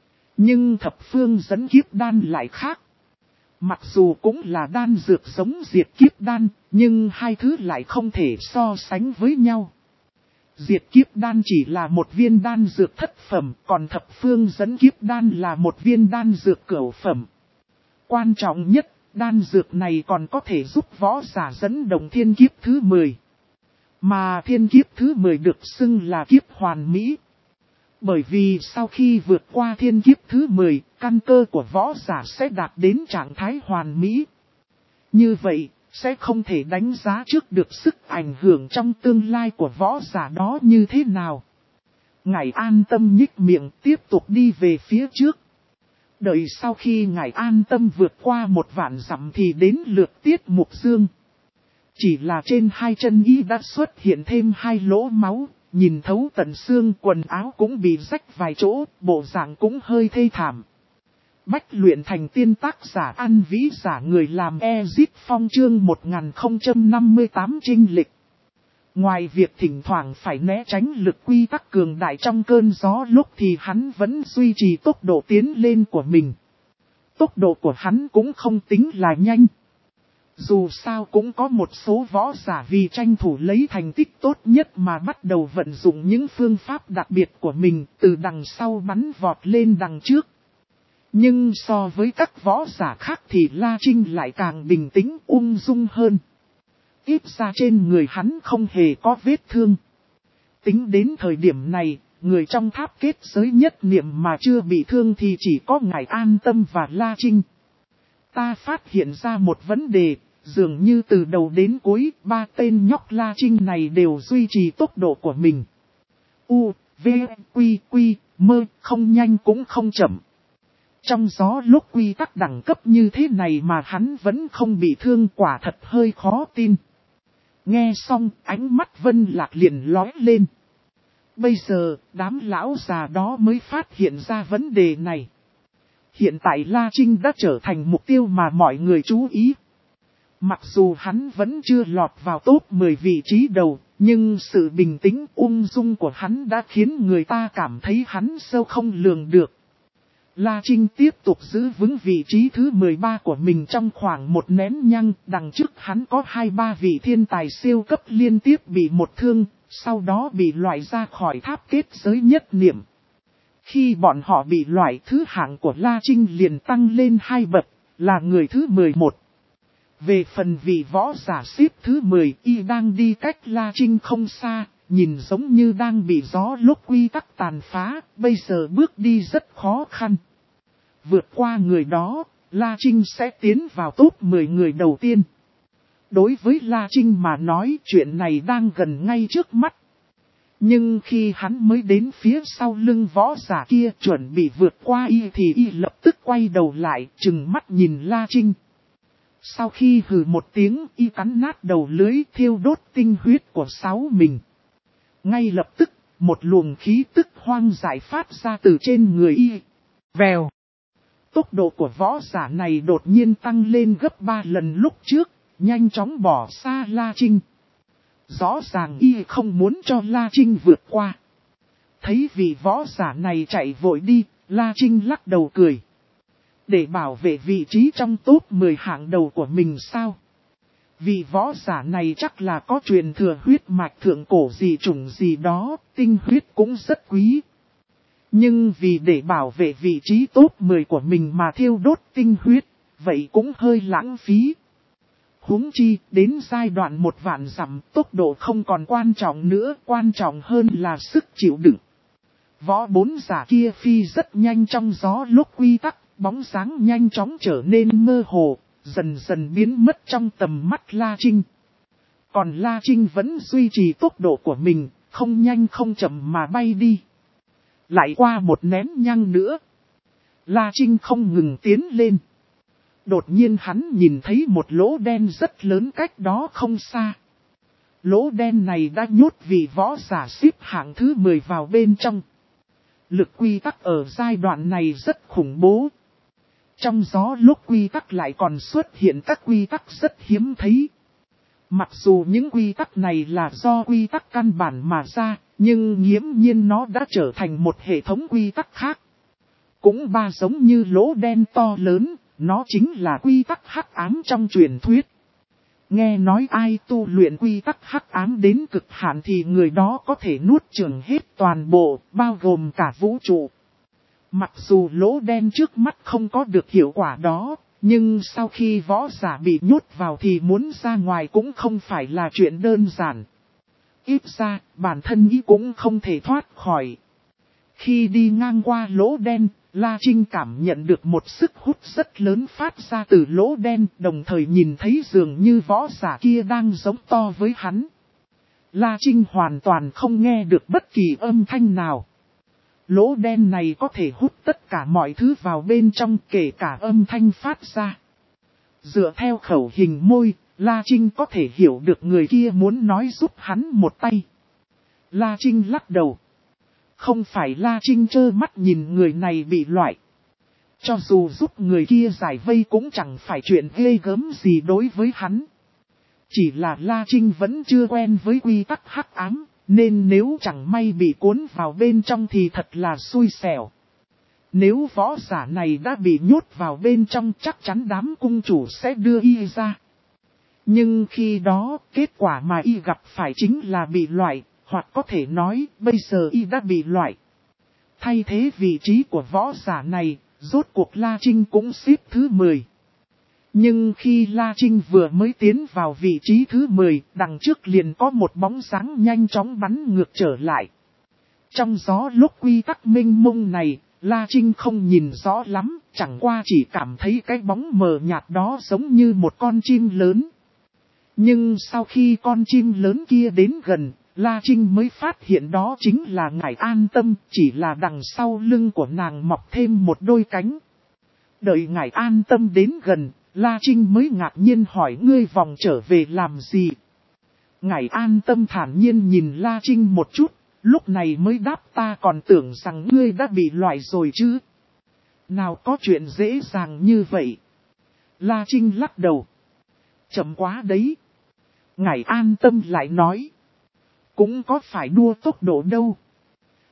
Nhưng thập phương dẫn kiếp đan lại khác. Mặc dù cũng là đan dược giống diệt kiếp đan, nhưng hai thứ lại không thể so sánh với nhau. Diệt kiếp đan chỉ là một viên đan dược thất phẩm, còn thập phương dẫn kiếp đan là một viên đan dược cửu phẩm. Quan trọng nhất, đan dược này còn có thể giúp võ giả dẫn động thiên kiếp thứ mười. Mà thiên kiếp thứ mười được xưng là kiếp hoàn mỹ. Bởi vì sau khi vượt qua thiên kiếp thứ mười, căn cơ của võ giả sẽ đạt đến trạng thái hoàn mỹ. Như vậy, sẽ không thể đánh giá trước được sức ảnh hưởng trong tương lai của võ giả đó như thế nào. Ngài An Tâm nhích miệng tiếp tục đi về phía trước. Đợi sau khi ngài An Tâm vượt qua một vạn dặm thì đến lượt Tiết Mục Dương. Chỉ là trên hai chân y đã xuất hiện thêm hai lỗ máu, nhìn thấu tận xương, quần áo cũng bị rách vài chỗ, bộ dạng cũng hơi thê thảm. Bách luyện thành tiên tác giả An Vĩ giả người làm Ezit Phong chương một nghìn không trăm năm mươi tám trinh lịch. Ngoài việc thỉnh thoảng phải né tránh lực quy tắc cường đại trong cơn gió lúc thì hắn vẫn duy trì tốc độ tiến lên của mình. Tốc độ của hắn cũng không tính là nhanh. Dù sao cũng có một số võ giả vì tranh thủ lấy thành tích tốt nhất mà bắt đầu vận dụng những phương pháp đặc biệt của mình từ đằng sau bắn vọt lên đằng trước. Nhưng so với các võ giả khác thì La Trinh lại càng bình tĩnh ung dung hơn. Ít ra trên người hắn không hề có vết thương. Tính đến thời điểm này, người trong tháp kết giới nhất niệm mà chưa bị thương thì chỉ có ngài An Tâm và La Trinh. Ta phát hiện ra một vấn đề, dường như từ đầu đến cuối, ba tên nhóc La Trinh này đều duy trì tốc độ của mình. U, V, Quy, Quy, Mơ, không nhanh cũng không chậm. Trong gió lúc quy tắc đẳng cấp như thế này mà hắn vẫn không bị thương, quả thật hơi khó tin. Nghe xong, ánh mắt Vân Lạc liền lóe lên. Bây giờ, đám lão già đó mới phát hiện ra vấn đề này. Hiện tại La Trinh đã trở thành mục tiêu mà mọi người chú ý. Mặc dù hắn vẫn chưa lọt vào top mười vị trí đầu, nhưng sự bình tĩnh ung dung của hắn đã khiến người ta cảm thấy hắn sâu không lường được. La Trinh tiếp tục giữ vững vị trí thứ mười ba của mình trong khoảng một nén nhang. Đằng trước hắn có hai ba vị thiên tài siêu cấp liên tiếp bị một thương, sau đó bị loại ra khỏi tháp kết giới nhất niệm. Khi bọn họ bị loại, thứ hạng của La Trinh liền tăng lên hai bậc, là người thứ mười một. Về phần vị võ giả xếp thứ mười, y đang đi cách La Trinh không xa, nhìn giống như đang bị gió lốc quy tắc tàn phá, bây giờ bước đi rất khó khăn. Vượt qua người đó, La Trinh sẽ tiến vào top mười người đầu tiên. Đối với La Trinh mà nói, chuyện này đang gần ngay trước mắt. Nhưng khi hắn mới đến phía sau lưng võ giả kia chuẩn bị vượt qua y thì y lập tức quay đầu lại, trừng mắt nhìn La Trinh. Sau khi hừ một tiếng, y cắn nát đầu lưới, thiêu đốt tinh huyết của sáu mình. Ngay lập tức, một luồng khí tức hoang dại phát ra từ trên người y. Vèo. Tốc độ của võ giả này đột nhiên tăng lên gấp ba lần lúc trước, nhanh chóng bỏ xa La Trinh. Rõ ràng y không muốn cho La Trinh vượt qua. Thấy vị võ giả này chạy vội đi, La Trinh lắc đầu cười. Để bảo vệ vị trí trong top mười hạng đầu của mình sao? Vị võ giả này chắc là có truyền thừa huyết mạch thượng cổ gì chủng gì đó, tinh huyết cũng rất quý. Nhưng vì để bảo vệ vị trí top mười của mình mà thiêu đốt tinh huyết, vậy cũng hơi lãng phí. Huống chi, đến giai đoạn một vạn dặm, tốc độ không còn quan trọng nữa, quan trọng hơn là sức chịu đựng. Võ bốn giả kia phi rất nhanh trong gió lúc quy tắc, bóng dáng nhanh chóng trở nên mơ hồ, dần dần biến mất trong tầm mắt La Trinh. Còn La Trinh vẫn duy trì tốc độ của mình, không nhanh không chậm mà bay đi. Lại qua một nén nhang nữa, La Trinh không ngừng tiến lên. Đột nhiên hắn nhìn thấy một lỗ đen rất lớn cách đó không xa. Lỗ đen này đã nhốt vị võ giả xếp hạng thứ mười vào bên trong. Lực quy tắc ở giai đoạn này rất khủng bố. Trong gió lúc quy tắc lại còn xuất hiện các quy tắc rất hiếm thấy. Mặc dù những quy tắc này là do quy tắc căn bản mà ra, nhưng nghiễm nhiên nó đã trở thành một hệ thống quy tắc khác. Cũng ba giống như lỗ đen to lớn, nó chính là quy tắc hắc ám trong truyền thuyết. Nghe nói ai tu luyện quy tắc hắc ám đến cực hạn thì người đó có thể nuốt chửng hết toàn bộ, bao gồm cả vũ trụ. Mặc dù lỗ đen trước mắt không có được hiệu quả đó, nhưng sau khi võ giả bị nhốt vào thì muốn ra ngoài cũng không phải là chuyện đơn giản. Ít ra, bản thân ý cũng không thể thoát khỏi. Khi đi ngang qua lỗ đen, La Trinh cảm nhận được một sức hút rất lớn phát ra từ lỗ đen, đồng thời nhìn thấy dường như võ giả kia đang giống to với hắn. La Trinh hoàn toàn không nghe được bất kỳ âm thanh nào. Lỗ đen này có thể hút tất cả mọi thứ vào bên trong, kể cả âm thanh phát ra. Dựa theo khẩu hình môi, La Trinh có thể hiểu được người kia muốn nói giúp hắn một tay. La Trinh lắc đầu. Không phải La Trinh trơ mắt nhìn người này bị loại. Cho dù giúp người kia giải vây cũng chẳng phải chuyện ghê gớm gì đối với hắn. Chỉ là La Trinh vẫn chưa quen với quy tắc hắc ám, nên nếu chẳng may bị cuốn vào bên trong thì thật là xui xẻo. Nếu võ giả này đã bị nhốt vào bên trong chắc chắn đám cung chủ sẽ đưa y ra. Nhưng khi đó, kết quả mà y gặp phải chính là bị loại, hoặc có thể nói bây giờ y đã bị loại. Thay thế vị trí của võ giả này, rốt cuộc La Trinh cũng xếp thứ mười. Nhưng khi La Trinh vừa mới tiến vào vị trí thứ mười, đằng trước liền có một bóng dáng nhanh chóng bắn ngược trở lại. Trong gió lúc quy tắc minh mông này, La Trinh không nhìn rõ lắm, chẳng qua chỉ cảm thấy cái bóng mờ nhạt đó giống như một con chim lớn. Nhưng sau khi con chim lớn kia đến gần, La Trinh mới phát hiện đó chính là Ngải An Tâm, chỉ là đằng sau lưng của nàng mọc thêm một đôi cánh. Đợi Ngải An Tâm đến gần, La Trinh mới ngạc nhiên hỏi ngươi vòng trở về làm gì. Ngải An Tâm thản nhiên nhìn La Trinh một chút, lúc này mới đáp ta còn tưởng rằng ngươi đã bị loại rồi chứ. Nào có chuyện dễ dàng như vậy. La Trinh lắc đầu. Chậm quá đấy. Ngải An Tâm lại nói. Cũng có phải đua tốc độ đâu.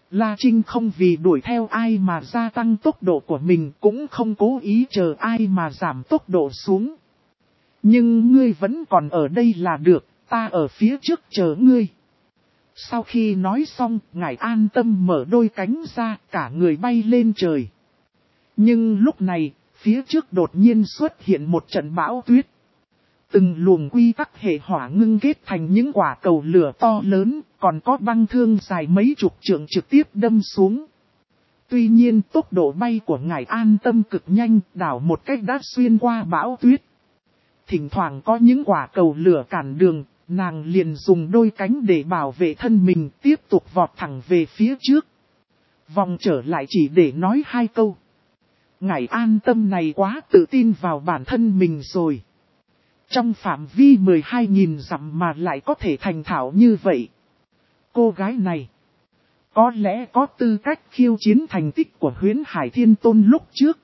La Trinh không vì đuổi theo ai mà gia tăng tốc độ của mình, cũng không cố ý chờ ai mà giảm tốc độ xuống. Nhưng ngươi vẫn còn ở đây là được, ta ở phía trước chờ ngươi. Sau khi nói xong, ngài an tâm mở đôi cánh ra, cả người bay lên trời. Nhưng lúc này, phía trước đột nhiên xuất hiện một trận bão tuyết. Từng luồng quy tắc hệ hỏa ngưng kết thành những quả cầu lửa to lớn, còn có băng thương dài mấy chục trượng trực tiếp đâm xuống. Tuy nhiên tốc độ bay của ngài an tâm cực nhanh, đảo một cách đã xuyên qua bão tuyết. Thỉnh thoảng có những quả cầu lửa cản đường, nàng liền dùng đôi cánh để bảo vệ thân mình, tiếp tục vọt thẳng về phía trước. Vòng trở lại chỉ để nói hai câu. Ngài an tâm này quá tự tin vào bản thân mình rồi. Trong phạm vi mười hai nghìn dặm mà lại có thể thành thạo như vậy. Cô gái này có lẽ có tư cách khiêu chiến thành tích của Huyễn Hải Thiên Tôn lúc trước.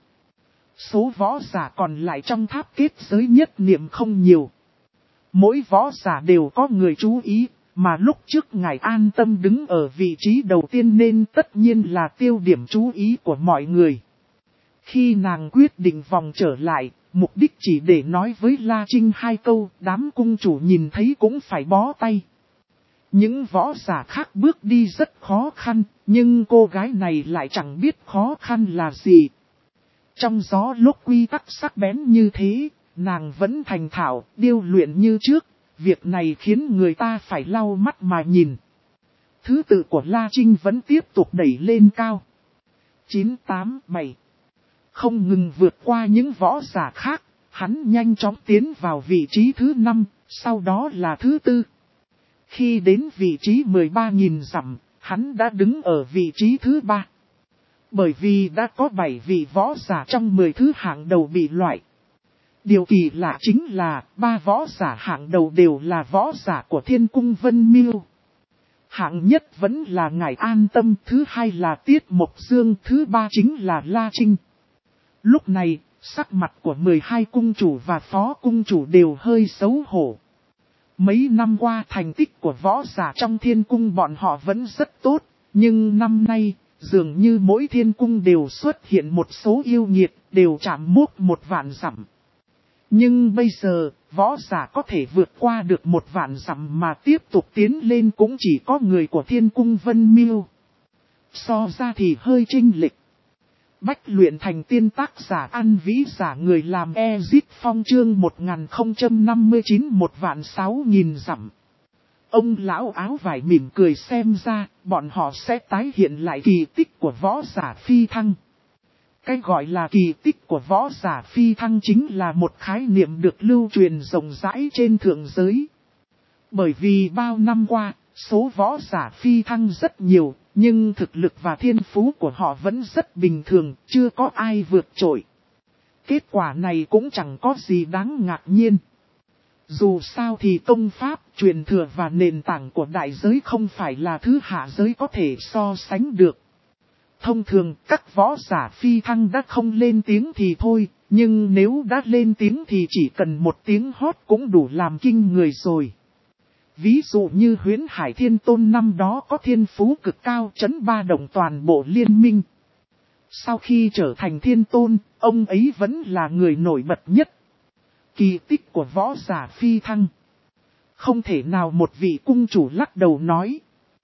Số võ giả còn lại trong tháp kết giới nhất niệm không nhiều. Mỗi võ giả đều có người chú ý, mà lúc trước ngài an tâm đứng ở vị trí đầu tiên nên tất nhiên là tiêu điểm chú ý của mọi người. Khi nàng quyết định vòng trở lại, mục đích chỉ để nói với La Trinh hai câu, đám cung chủ nhìn thấy cũng phải bó tay. Những võ giả khác bước đi rất khó khăn, nhưng cô gái này lại chẳng biết khó khăn là gì. Trong gió lúc quy tắc sắc bén như thế, nàng vẫn thành thạo, điêu luyện như trước, việc này khiến người ta phải lau mắt mà nhìn. Thứ tự của La Trinh vẫn tiếp tục đẩy lên cao. chín, tám, bảy. Không ngừng vượt qua những võ giả khác, hắn nhanh chóng tiến vào vị trí thứ năm, sau đó là thứ tư. Khi đến vị trí mười ba nghìn dặm, hắn đã đứng ở vị trí thứ ba. Bởi vì đã có bảy vị võ giả trong mười thứ hạng đầu bị loại. Điều kỳ lạ chính là ba võ giả hạng đầu đều là võ giả của Thiên Cung Vân Miêu. Hạng nhất vẫn là ngài an tâm, thứ hai là Tiết Mộc Dương, thứ ba chính là La Trinh. Lúc này, sắc mặt của mười hai cung chủ và phó cung chủ đều hơi xấu hổ. Mấy năm qua thành tích của võ giả trong thiên cung bọn họ vẫn rất tốt, nhưng năm nay, dường như mỗi thiên cung đều xuất hiện một số yêu nghiệt, đều chạm mốc một vạn dặm. Nhưng bây giờ, võ giả có thể vượt qua được một vạn dặm mà tiếp tục tiến lên cũng chỉ có người của Thiên Cung Vân Miêu. So ra thì hơi chênh lệch. Bách luyện thành tiên tác giả ăn vĩ giả người làm Ezit Phong chương một nghìn không trăm năm mươi chín một vạn sáu nghìn dặm. Ông lão áo vải mỉm cười xem ra, bọn họ sẽ tái hiện lại kỳ tích của võ giả phi thăng. Cái gọi là kỳ tích của võ giả phi thăng chính là một khái niệm được lưu truyền rộng rãi trên thượng giới. Bởi vì bao năm qua, số võ giả phi thăng rất nhiều, nhưng thực lực và thiên phú của họ vẫn rất bình thường, chưa có ai vượt trội. Kết quả này cũng chẳng có gì đáng ngạc nhiên. Dù sao thì công pháp, truyền thừa và nền tảng của đại giới không phải là thứ hạ giới có thể so sánh được. Thông thường các võ giả phi thăng đã không lên tiếng thì thôi, nhưng nếu đã lên tiếng thì chỉ cần một tiếng hót cũng đủ làm kinh người rồi. Ví dụ như Huyễn Hải Thiên Tôn năm đó có thiên phú cực cao chấn ba động toàn bộ liên minh. Sau khi trở thành thiên tôn, ông ấy vẫn là người nổi bật nhất. Kỳ tích của võ giả phi thăng. Không thể nào một vị cung chủ lắc đầu nói.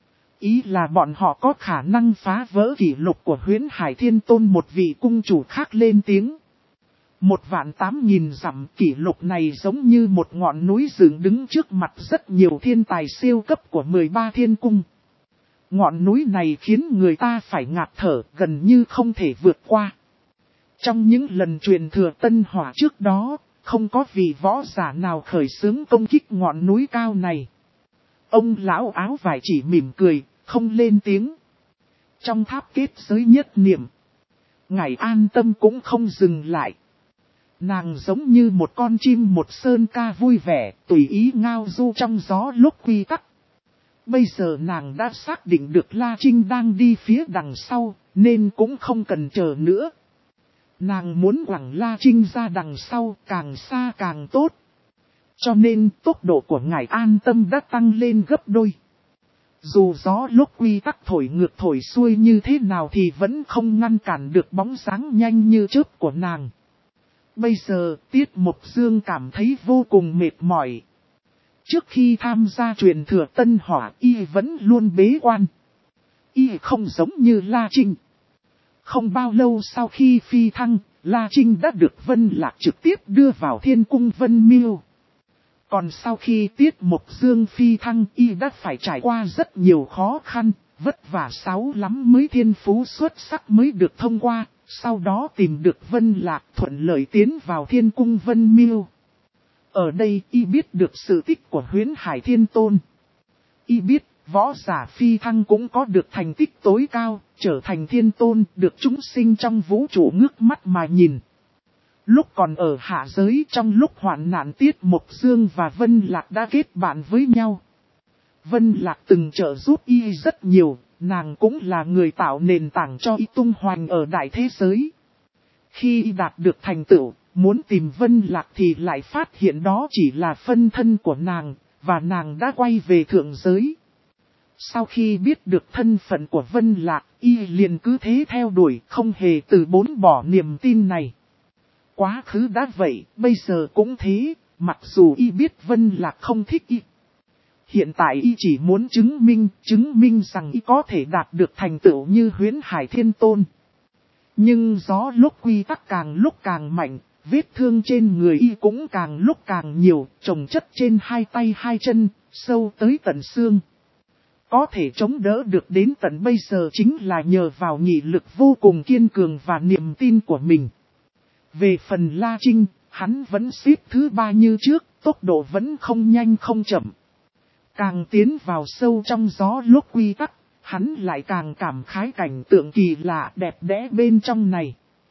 Ý là bọn họ có khả năng phá vỡ kỷ lục của Huyễn Hải Thiên Tôn, một vị cung chủ khác lên tiếng. Một vạn tám nghìn dặm, kỷ lục này giống như một ngọn núi dựng đứng trước mặt rất nhiều thiên tài siêu cấp của mười ba thiên cung. Ngọn núi này khiến người ta phải ngạt thở, gần như không thể vượt qua. Trong những lần truyền thừa tân hỏa trước đó, không có vị võ giả nào khởi xướng công kích ngọn núi cao này. Ông lão áo vải chỉ mỉm cười, không lên tiếng. Trong tháp kết giới nhất niệm, ngài an tâm cũng không dừng lại. Nàng giống như một con chim một sơn ca vui vẻ, tùy ý ngao du trong gió lúc quy tắc. Bây giờ nàng đã xác định được La Trinh đang đi phía đằng sau, nên cũng không cần chờ nữa. Nàng muốn quẳng La Trinh ra đằng sau, càng xa càng tốt. Cho nên tốc độ của ngài an tâm đã tăng lên gấp đôi. Dù gió lúc quy tắc thổi ngược thổi xuôi như thế nào thì vẫn không ngăn cản được bóng dáng nhanh như chớp của nàng. Bây giờ, Tiết Mộc Dương cảm thấy vô cùng mệt mỏi. Trước khi tham gia truyền thừa Tân Hỏa, y vẫn luôn bế quan. Y không giống như La Trinh. Không bao lâu sau khi phi thăng, La Trinh đã được Vân Lạc trực tiếp đưa vào Thiên Cung Vân Miêu. Còn sau khi Tiết Mộc Dương phi thăng, y đã phải trải qua rất nhiều khó khăn, vất vả sáu lắm mới thiên phú xuất sắc mới được thông qua, sau đó tìm được Vân Lạc thuận lợi tiến vào Thiên Cung Vân Miêu. Ở đây y biết được sự tích của Huyễn Hải Thiên Tôn. Y biết võ giả phi thăng cũng có được thành tích tối cao, trở thành thiên tôn, được chúng sinh trong vũ trụ ngước mắt mà nhìn. Lúc còn ở hạ giới, trong lúc hoạn nạn, Tiết Mộc Dương và Vân Lạc đã kết bạn với nhau. Vân Lạc từng trợ giúp y rất nhiều, nàng cũng là người tạo nền tảng cho y tung hoành ở đại thế giới. Khi y đạt được thành tựu, muốn tìm Vân Lạc thì lại phát hiện đó chỉ là phân thân của nàng, và nàng đã quay về thượng giới. Sau khi biết được thân phận của Vân Lạc, y liền cứ thế theo đuổi, không hề từ bốn bỏ niềm tin này. Quá khứ đã vậy, bây giờ cũng thế, mặc dù y biết Vân Lạc không thích y. Hiện tại y chỉ muốn chứng minh, chứng minh rằng y có thể đạt được thành tựu như Huyễn Hải Thiên Tôn. Nhưng gió lúc quy tắc càng lúc càng mạnh, vết thương trên người y cũng càng lúc càng nhiều, chồng chất trên hai tay hai chân, sâu tới tận xương. Có thể chống đỡ được đến tận bây giờ chính là nhờ vào nghị lực vô cùng kiên cường và niềm tin của mình. Về phần La Trinh, hắn vẫn xếp thứ ba như trước, tốc độ vẫn không nhanh không chậm. Càng tiến vào sâu trong gió lúc quy tắc, hắn lại càng cảm khái cảnh tượng kỳ lạ đẹp đẽ bên trong này.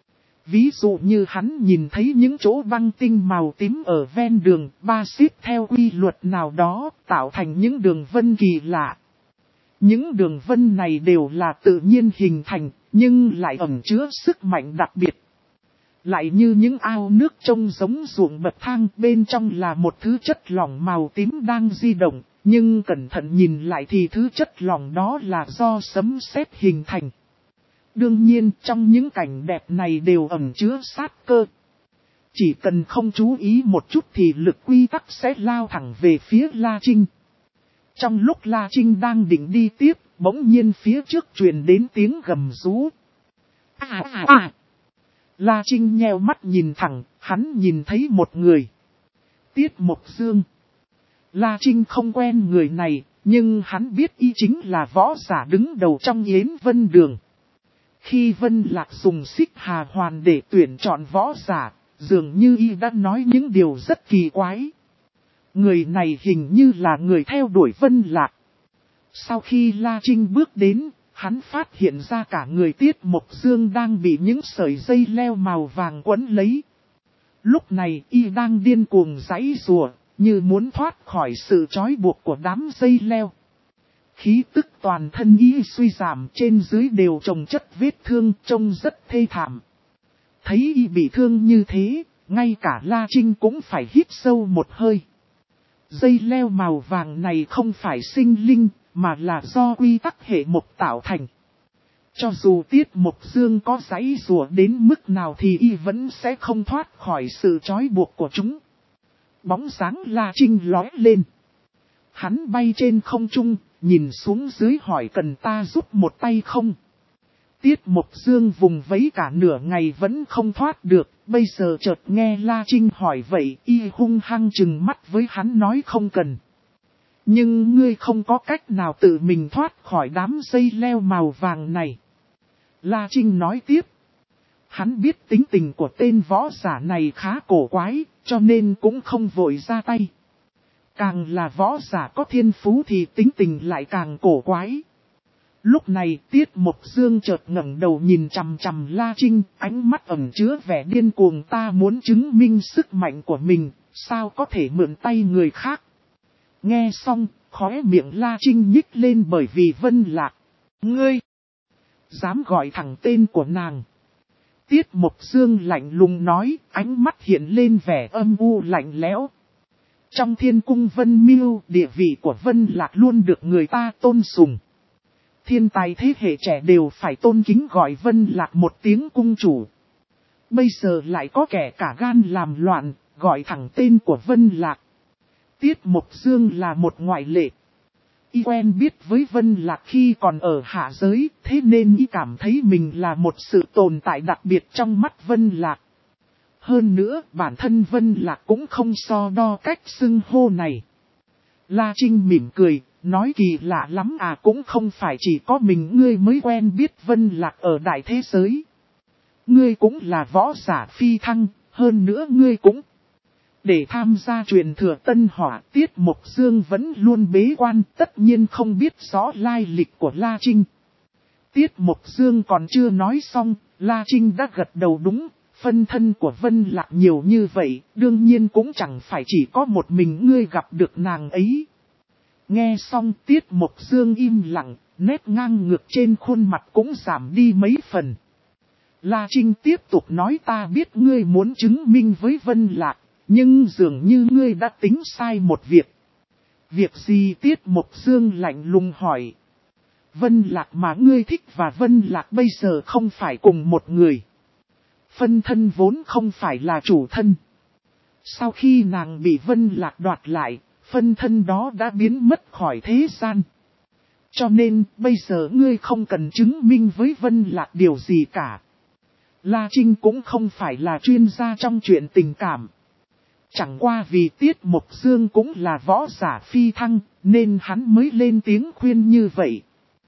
Ví dụ như hắn nhìn thấy những chỗ băng tinh màu tím ở ven đường, ba xếp theo quy luật nào đó, tạo thành những đường vân kỳ lạ. Những đường vân này đều là tự nhiên hình thành, nhưng lại ẩn chứa sức mạnh đặc biệt. Lại như những ao nước trông giống ruộng bậc thang, bên trong là một thứ chất lỏng màu tím đang di động, nhưng cẩn thận nhìn lại thì thứ chất lỏng đó là do sấm sét hình thành. Đương nhiên trong những cảnh đẹp này đều ẩn chứa sát cơ. Chỉ cần không chú ý một chút thì lực quy tắc sẽ lao thẳng về phía La Trinh. Trong lúc La Trinh đang định đi tiếp, bỗng nhiên phía trước truyền đến tiếng gầm rú. À à à! La Trinh nheo mắt nhìn thẳng, hắn nhìn thấy một người. Tiết Mộc Dương. La Trinh không quen người này, nhưng hắn biết y chính là võ giả đứng đầu trong Yến Vân Đường. Khi Vân Lạc dùng xích hà hoàn để tuyển chọn võ giả, dường như y đã nói những điều rất kỳ quái. Người này hình như là người theo đuổi Vân Lạc. Sau khi La Trinh bước đến, hắn phát hiện ra cả người Tiết Mộc Dương đang bị những sợi dây leo màu vàng quấn lấy. Lúc này y đang điên cuồng giãy giụa, như muốn thoát khỏi sự trói buộc của đám dây leo. Khí tức toàn thân y suy giảm, trên dưới đều chồng chất vết thương, trông rất thê thảm. Thấy y bị thương như thế, ngay cả La Trinh cũng phải hít sâu một hơi. Dây leo màu vàng này không phải sinh linh, mà là do quy tắc hệ mộc tạo thành. Cho dù Tiết Mộc Dương có giãy giụa đến mức nào thì y vẫn sẽ không thoát khỏi sự trói buộc của chúng. Bóng dáng La Trinh lóe lên. Hắn bay trên không trung, nhìn xuống dưới hỏi cần ta giúp một tay không? Tiết Mộc Dương vùng vẫy cả nửa ngày vẫn không thoát được, bây giờ chợt nghe La Trinh hỏi vậy, y hung hăng trừng mắt với hắn nói không cần. Nhưng ngươi không có cách nào tự mình thoát khỏi đám dây leo màu vàng này. La Trinh nói tiếp. Hắn biết tính tình của tên võ giả này khá cổ quái, cho nên cũng không vội ra tay. Càng là võ giả có thiên phú thì tính tình lại càng cổ quái. Lúc này Tiết Mộc Dương chợt ngẩng đầu nhìn chằm chằm La Trinh, ánh mắt ẩn chứa vẻ điên cuồng. Ta muốn chứng minh sức mạnh của mình, sao có thể mượn tay người khác. Nghe xong, khóe miệng La Trinh nhích lên bởi vì Vân Lạc. Ngươi! Dám gọi thẳng tên của nàng. Tiết Mộc Dương lạnh lùng nói, ánh mắt hiện lên vẻ âm u lạnh lẽo. Trong thiên cung Vân Miêu, địa vị của Vân Lạc luôn được người ta tôn sùng. Thiên tài thế hệ trẻ đều phải tôn kính gọi Vân Lạc một tiếng cung chủ. Bây giờ lại có kẻ cả gan làm loạn, gọi thẳng tên của Vân Lạc. Tiết Mộc Dương là một ngoại lệ. Y quen biết với Vân Lạc khi còn ở hạ giới, thế nên y cảm thấy mình là một sự tồn tại đặc biệt trong mắt Vân Lạc. Hơn nữa, bản thân Vân Lạc cũng không so đo cách xưng hô này. La Trinh mỉm cười, nói kỳ lạ lắm à, cũng không phải chỉ có mình ngươi mới quen biết Vân Lạc ở đại thế giới. Ngươi cũng là võ giả phi thăng, hơn nữa ngươi cũng... Để tham gia truyền thừa Tân Hỏa, Tiết Mộc Dương vẫn luôn bế quan, tất nhiên không biết rõ lai lịch của La Trinh. Tiết Mộc Dương còn chưa nói xong, La Trinh đã gật đầu đúng, phân thân của Vân Lạc nhiều như vậy, đương nhiên cũng chẳng phải chỉ có một mình ngươi gặp được nàng ấy. Nghe xong Tiết Mộc Dương im lặng, nét ngang ngược trên khuôn mặt cũng giảm đi mấy phần. La Trinh tiếp tục nói ta biết ngươi muốn chứng minh với Vân Lạc. Nhưng dường như ngươi đã tính sai một việc. Việc gì? Tiết Mộc Dương lạnh lùng hỏi. Vân Lạc mà ngươi thích và Vân Lạc bây giờ không phải cùng một người. Phân thân vốn không phải là chủ thân. Sau khi nàng bị Vân Lạc đoạt lại, phân thân đó đã biến mất khỏi thế gian. Cho nên bây giờ ngươi không cần chứng minh với Vân Lạc điều gì cả. La Trinh cũng không phải là chuyên gia trong chuyện tình cảm. Chẳng qua vì Tiết Mộc Dương cũng là võ giả phi thăng, nên hắn mới lên tiếng khuyên như vậy.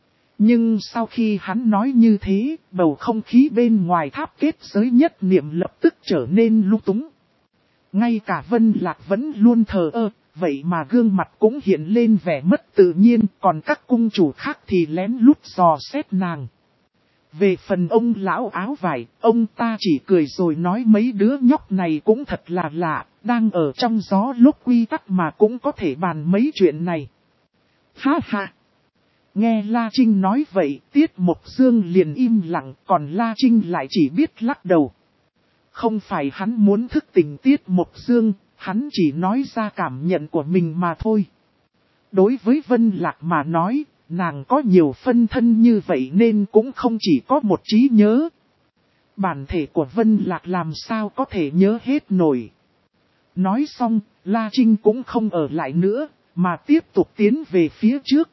Nhưng sau khi hắn nói như thế, bầu không khí bên ngoài tháp kết giới nhất niệm lập tức trở nên lung túng. Ngay cả Vân Lạc vẫn luôn thờ ơ, vậy mà gương mặt cũng hiện lên vẻ mất tự nhiên, còn các cung chủ khác thì lén lút dò xét nàng. Về phần ông lão áo vải, ông ta chỉ cười rồi nói mấy đứa nhóc này cũng thật là lạ, đang ở trong gió lúc quy tắc mà cũng có thể bàn mấy chuyện này. Ha ha! Nghe La Trinh nói vậy, Tiết Mộc Dương liền im lặng, còn La Trinh lại chỉ biết lắc đầu. Không phải hắn muốn thức tỉnh Tiết Mộc Dương, hắn chỉ nói ra cảm nhận của mình mà thôi. Đối với Vân Lạc mà nói, nàng có nhiều phân thân như vậy nên cũng không chỉ có một trí nhớ. Bản thể của Vân Lạc làm sao có thể nhớ hết nổi. Nói xong, La Trinh cũng không ở lại nữa, mà tiếp tục tiến về phía trước.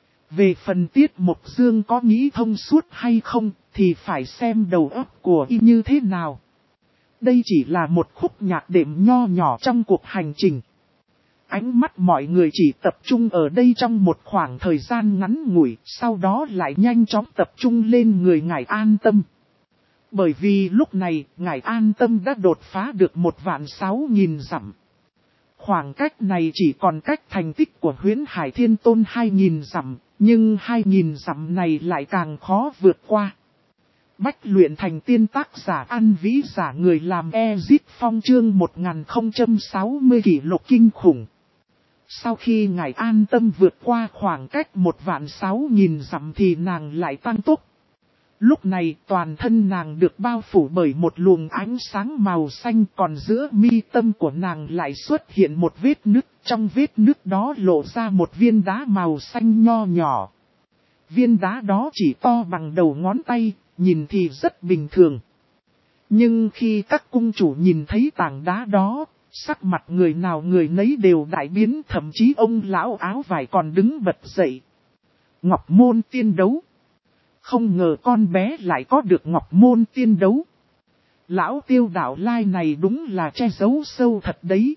Về phần Tiết Mộc Dương có nghĩ thông suốt hay không, thì phải xem đầu óc của y như thế nào. Đây chỉ là một khúc nhạc đệm nho nhỏ trong cuộc hành trình. Ánh mắt mọi người chỉ tập trung ở đây trong một khoảng thời gian ngắn ngủi, sau đó lại nhanh chóng tập trung lên người ngài An Tâm. Bởi vì lúc này, ngài An Tâm đã đột phá được một vạn sáu nghìn dặm. Khoảng cách này chỉ còn cách thành tích của Huyễn Hải Thiên Tôn hai nghìn dặm, nhưng hai nghìn dặm này lại càng khó vượt qua. Bách luyện thành tiên tác giả An Vĩ giả người làm Ezit Phong chương một nghìn không trăm sáu mươi kỷ lục kinh khủng. Sau khi ngài An Tâm vượt qua khoảng cách một vạn sáu nghìn dặm thì nàng lại tăng tốc. Lúc này toàn thân nàng được bao phủ bởi một luồng ánh sáng màu xanh, còn giữa mi tâm của nàng lại xuất hiện một vết nứt. Trong vết nứt đó lộ ra một viên đá màu xanh nho nhỏ. Viên đá đó chỉ to bằng đầu ngón tay, nhìn thì rất bình thường. Nhưng khi các cung chủ nhìn thấy tảng đá đó, sắc mặt người nào người nấy đều đại biến, thậm chí ông lão áo vải còn đứng bật dậy. Ngọc môn tiên đấu. Không ngờ con bé lại có được ngọc môn tiên đấu. Lão Tiêu Đạo Lai này đúng là che giấu sâu thật đấy.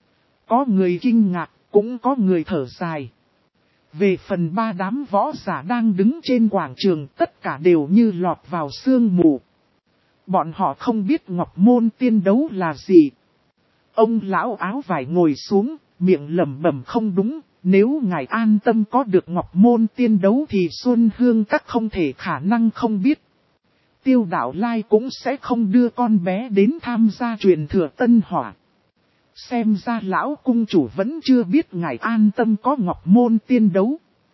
Có người kinh ngạc, cũng có người thở dài. Về phần ba đám võ giả đang đứng trên quảng trường, tất cả đều như lọt vào sương mù. Bọn họ không biết ngọc môn tiên đấu là gì. Ông lão áo vải ngồi xuống, miệng lẩm bẩm không đúng. Nếu ngài An Tâm có được ngọc môn tiên đấu thì Xuân Hương các không thể khả năng không biết. Tiêu Đạo Lai cũng sẽ không đưa con bé đến tham gia truyền thừa Tân Hỏa. Xem ra lão cung chủ vẫn chưa biết ngài An Tâm có ngọc môn tiên đấu.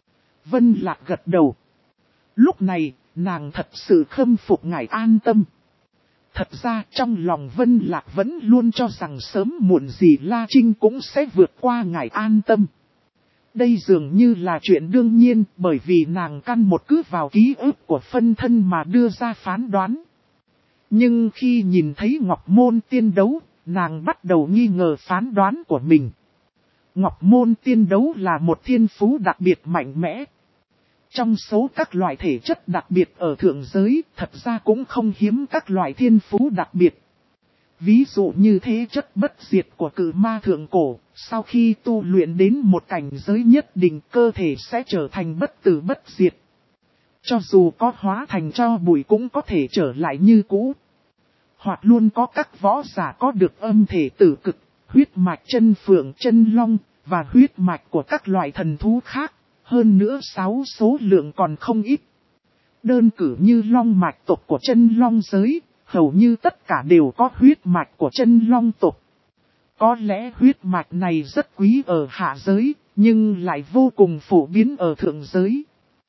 Vân Lạc gật đầu. Lúc này, nàng thật sự khâm phục ngài An Tâm. Thật ra trong lòng Vân Lạc vẫn luôn cho rằng sớm muộn gì La Trinh cũng sẽ vượt qua Ngải An Tâm. Đây dường như là chuyện đương nhiên bởi vì nàng căn một cứ vào ký ức của phân thân mà đưa ra phán đoán. Nhưng khi nhìn thấy Ngọc Môn tiên đấu, nàng bắt đầu nghi ngờ phán đoán của mình. Ngọc Môn tiên đấu là một thiên phú đặc biệt mạnh mẽ. Trong số các loại thể chất đặc biệt ở thượng giới, thật ra cũng không hiếm các loại thiên phú đặc biệt. Ví dụ như thế chất bất diệt của cự ma thượng cổ, sau khi tu luyện đến một cảnh giới nhất định cơ thể sẽ trở thành bất tử bất diệt. Cho dù có hóa thành tro bụi cũng có thể trở lại như cũ. Hoặc luôn có các võ giả có được âm thể tử cực, huyết mạch chân phượng chân long, và huyết mạch của các loại thần thú khác. Hơn nữa sáu số lượng còn không ít. Đơn cử như long mạch tộc của chân long giới, hầu như tất cả đều có huyết mạch của chân long tộc. Có lẽ huyết mạch này rất quý ở hạ giới, nhưng lại vô cùng phổ biến ở thượng giới.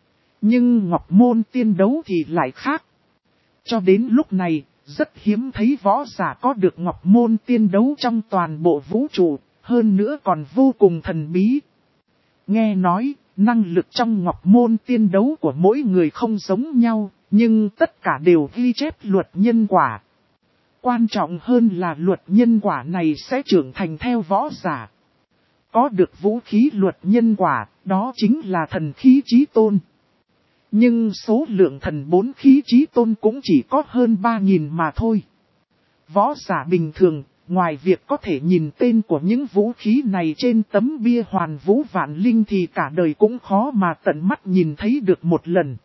Nhưng Ngọc Môn tiên đấu thì lại khác. Cho đến lúc này, rất hiếm thấy võ giả có được Ngọc Môn tiên đấu trong toàn bộ vũ trụ, hơn nữa còn vô cùng thần bí. Nghe nói, năng lực trong Ngọc Môn tiên đấu của mỗi người không giống nhau, nhưng tất cả đều ghi chép luật nhân quả. Quan trọng hơn là luật nhân quả này sẽ trưởng thành theo võ giả. Có được vũ khí luật nhân quả, đó chính là thần khí chí tôn. Nhưng số lượng thần bốn khí chí tôn cũng chỉ có hơn ba nghìn mà thôi. Võ giả bình thường, ngoài việc có thể nhìn tên của những vũ khí này trên tấm bia hoàn vũ vạn linh thì cả đời cũng khó mà tận mắt nhìn thấy được một lần.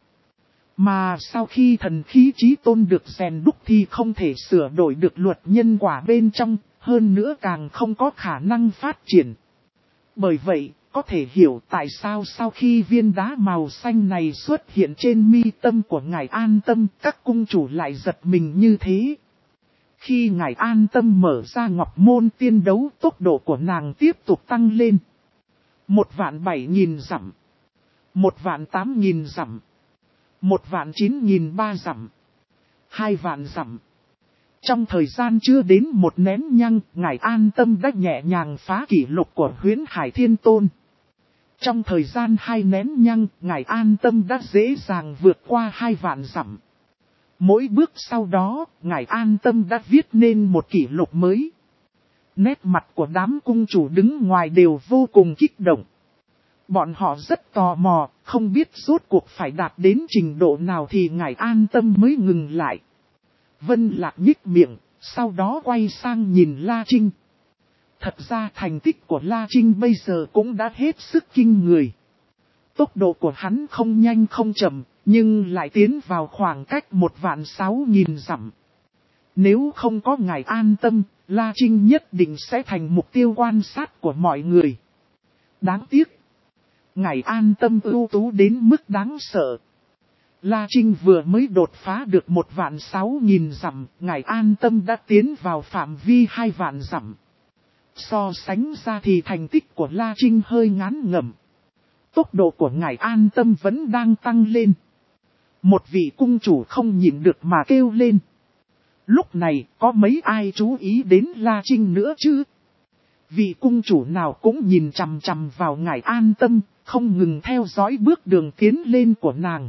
Mà sau khi thần khí chí tôn được rèn đúc thì không thể sửa đổi được luật nhân quả bên trong, hơn nữa càng không có khả năng phát triển. Bởi vậy, có thể hiểu tại sao sau khi viên đá màu xanh này xuất hiện trên mi tâm của Ngải An Tâm, các cung chủ lại giật mình như thế. Khi Ngải An Tâm mở ra Ngọc Môn tiên đấu, tốc độ của nàng tiếp tục tăng lên. Một vạn bảy nghìn dặm. Một vạn tám nghìn dặm. Một vạn chín nghìn ba dặm. Hai vạn dặm. Trong thời gian chưa đến một nén nhang, Ngải An Tâm đã nhẹ nhàng phá kỷ lục của Huyễn Hải Thiên Tôn. Trong thời gian hai nén nhang, Ngải An Tâm đã dễ dàng vượt qua hai vạn dặm. Mỗi bước sau đó, Ngải An Tâm đã viết nên một kỷ lục mới. Nét mặt của đám cung chủ đứng ngoài đều vô cùng kích động. Bọn họ rất tò mò, không biết rốt cuộc phải đạt đến trình độ nào thì Ngải An Tâm mới ngừng lại. Vân Lạc nhích miệng, sau đó quay sang nhìn La Trinh. Thật ra thành tích của La Trinh bây giờ cũng đã hết sức kinh người. Tốc độ của hắn không nhanh không chậm, nhưng lại tiến vào khoảng cách một vạn sáu nghìn dặm. Nếu không có Ngải An Tâm, La Trinh nhất định sẽ thành mục tiêu quan sát của mọi người. Đáng tiếc, Ngải An Tâm ưu tú đến mức đáng sợ. La Trinh vừa mới đột phá được một vạn sáu nghìn dặm, Ngải An Tâm đã tiến vào phạm vi hai vạn dặm. So sánh ra thì thành tích của La Trinh hơi ngán ngẩm. Tốc độ của Ngải An Tâm vẫn đang tăng lên. Một vị cung chủ không nhịn được mà kêu lên. Lúc này có mấy ai chú ý đến La Trinh nữa chứ? Vị cung chủ nào cũng nhìn chằm chằm vào Ngải An Tâm, không ngừng theo dõi bước đường tiến lên của nàng.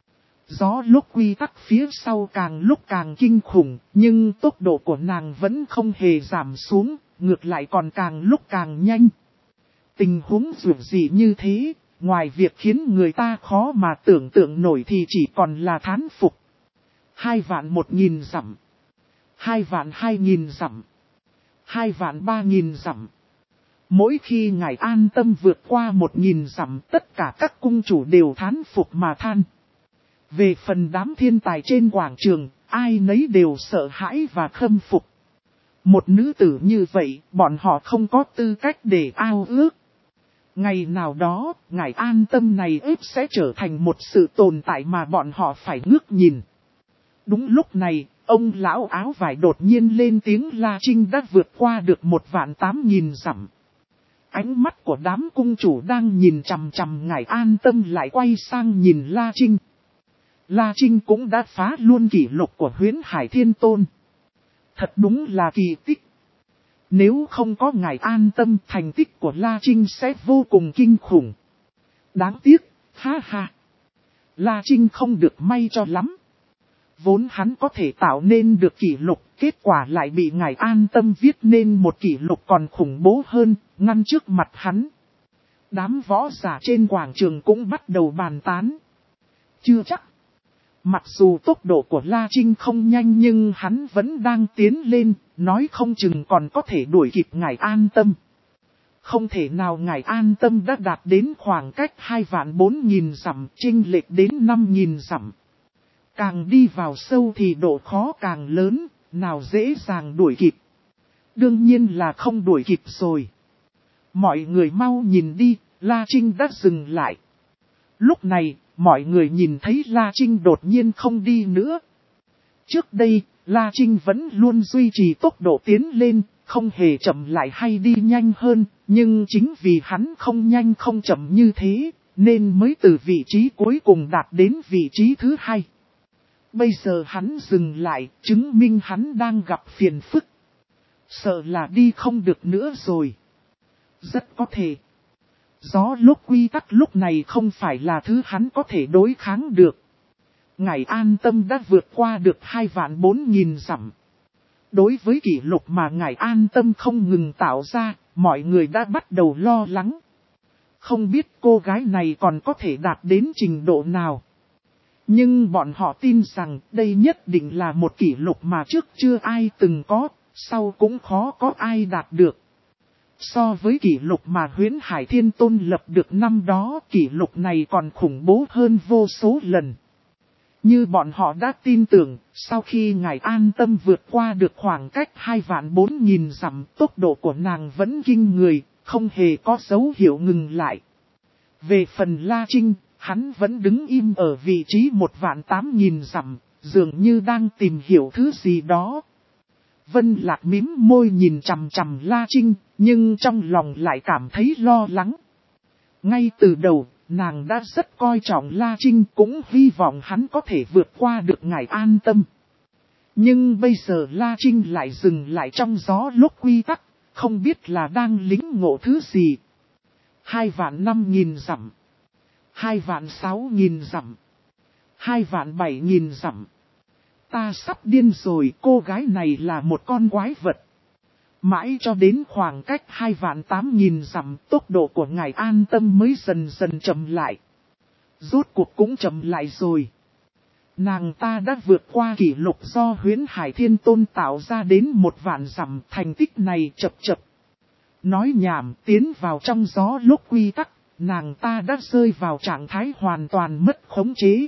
Gió lúc quy tắc phía sau càng lúc càng kinh khủng, nhưng tốc độ của nàng vẫn không hề giảm xuống, ngược lại còn càng lúc càng nhanh. Tình huống dù gì như thế, ngoài việc khiến người ta khó mà tưởng tượng nổi thì chỉ còn là thán phục. Hai vạn một nghìn dặm. Hai vạn hai nghìn dặm. Hai vạn ba nghìn dặm. Mỗi khi Ngải An Tâm vượt qua một nghìn dặm, tất cả các cung chủ đều thán phục mà than. Về phần đám thiên tài trên quảng trường, ai nấy đều sợ hãi và khâm phục. Một nữ tử như vậy, bọn họ không có tư cách để ao ước. Ngày nào đó, Ngải An Tâm này ếp sẽ trở thành một sự tồn tại mà bọn họ phải ngước nhìn. Đúng lúc này, ông lão áo vải đột nhiên lên tiếng La Trinh đã vượt qua được một vạn tám nghìn dặm. Ánh mắt của đám cung chủ đang nhìn chằm chằm Ngải An Tâm lại quay sang nhìn La Trinh. La Trinh cũng đã phá luôn kỷ lục của Huyễn Hải Thiên Tôn. Thật đúng là kỳ tích. Nếu không có ngài an tâm, thành tích của La Trinh sẽ vô cùng kinh khủng. Đáng tiếc, ha ha. La Trinh không được may cho lắm. Vốn hắn có thể tạo nên được kỷ lục, kết quả lại bị ngài an tâm viết nên một kỷ lục còn khủng bố hơn, ngăn trước mặt hắn. Đám võ giả trên quảng trường cũng bắt đầu bàn tán. Chưa chắc. Mặc dù tốc độ của La Trinh không nhanh nhưng hắn vẫn đang tiến lên, nói không chừng còn có thể đuổi kịp ngài an tâm. Không thể nào ngài an tâm đã đạt đến khoảng cách hai vạn bốn nghìn dặm, chênh lệch đến năm nghìn dặm. Càng đi vào sâu thì độ khó càng lớn, nào dễ dàng đuổi kịp. Đương nhiên là không đuổi kịp rồi. Mọi người mau nhìn đi, La Trinh đã dừng lại. Lúc này, mọi người nhìn thấy La Trinh đột nhiên không đi nữa. Trước đây, La Trinh vẫn luôn duy trì tốc độ tiến lên, không hề chậm lại hay đi nhanh hơn, nhưng chính vì hắn không nhanh không chậm như thế, nên mới từ vị trí cuối cùng đạt đến vị trí thứ hai. Bây giờ hắn dừng lại, chứng minh hắn đang gặp phiền phức. Sợ là đi không được nữa rồi. Rất có thể. Gió lúc quy tắc lúc này không phải là thứ hắn có thể đối kháng được. Ngài an tâm đã vượt qua được hai vạn bốn nghìn dặm. Đối với kỷ lục mà ngài an tâm không ngừng tạo ra, mọi người đã bắt đầu lo lắng. Không biết cô gái này còn có thể đạt đến trình độ nào. Nhưng bọn họ tin rằng đây nhất định là một kỷ lục mà trước chưa ai từng có, sau cũng khó có ai đạt được. So với kỷ lục mà Huyễn Hải Thiên Tôn lập được năm đó, kỷ lục này còn khủng bố hơn vô số lần. Như bọn họ đã tin tưởng, sau khi ngài an tâm vượt qua được khoảng cách hai vạn bốn nghìn dặm, tốc độ của nàng vẫn kinh người, không hề có dấu hiệu ngừng lại. Về phần La Trinh, hắn vẫn đứng im ở vị trí một vạn tám nghìn dặm, dường như đang tìm hiểu thứ gì đó. Vân Lạc mím môi nhìn chằm chằm La Trinh, nhưng trong lòng lại cảm thấy lo lắng. Ngay từ đầu, nàng đã rất coi trọng La Trinh, cũng hy vọng hắn có thể vượt qua được ngài an tâm. Nhưng bây giờ La Trinh lại dừng lại trong gió lúc quy tắc, không biết là đang lĩnh ngộ thứ gì. Hai vạn năm nghìn dặm. Hai vạn sáu nghìn dặm. Hai vạn bảy nghìn dặm. Ta sắp điên rồi, cô gái này là một con quái vật. Mãi cho đến khoảng cách hai vạn tám nghìn dặm, tốc độ của ngài an tâm mới dần dần chậm lại. Rốt cuộc cũng chậm lại rồi. Nàng ta đã vượt qua kỷ lục do Huyễn Hải Thiên Tôn tạo ra đến một vạn dặm, thành tích này chập chập. Nói nhảm, tiến vào trong gió lúc quy tắc, nàng ta đã rơi vào trạng thái hoàn toàn mất khống chế.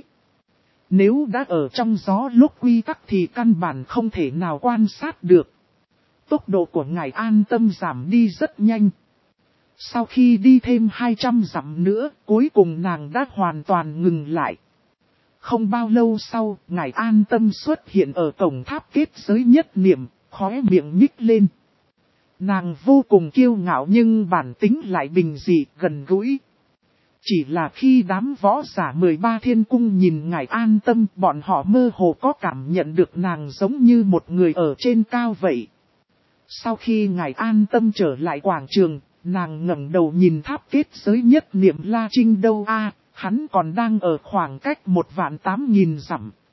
Nếu đã ở trong gió lúc quy tắc thì căn bản không thể nào quan sát được. Tốc độ của ngài an tâm giảm đi rất nhanh. Sau khi đi thêm hai trăm dặm nữa, cuối cùng nàng đã hoàn toàn ngừng lại. Không bao lâu sau, ngài an tâm xuất hiện ở cổng tháp kết giới nhất niệm, khóe miệng nhích lên. Nàng vô cùng kiêu ngạo nhưng bản tính lại bình dị, gần gũi. Chỉ là khi đám võ giả mười ba thiên cung nhìn ngài an tâm, bọn họ mơ hồ có cảm nhận được nàng giống như một người ở trên cao vậy. Sau khi ngài an tâm trở lại quảng trường, nàng ngẩng đầu nhìn tháp kết giới nhất niệm La Trinh đâu a, hắn còn đang ở khoảng cách một vạn tám nghìn dặm.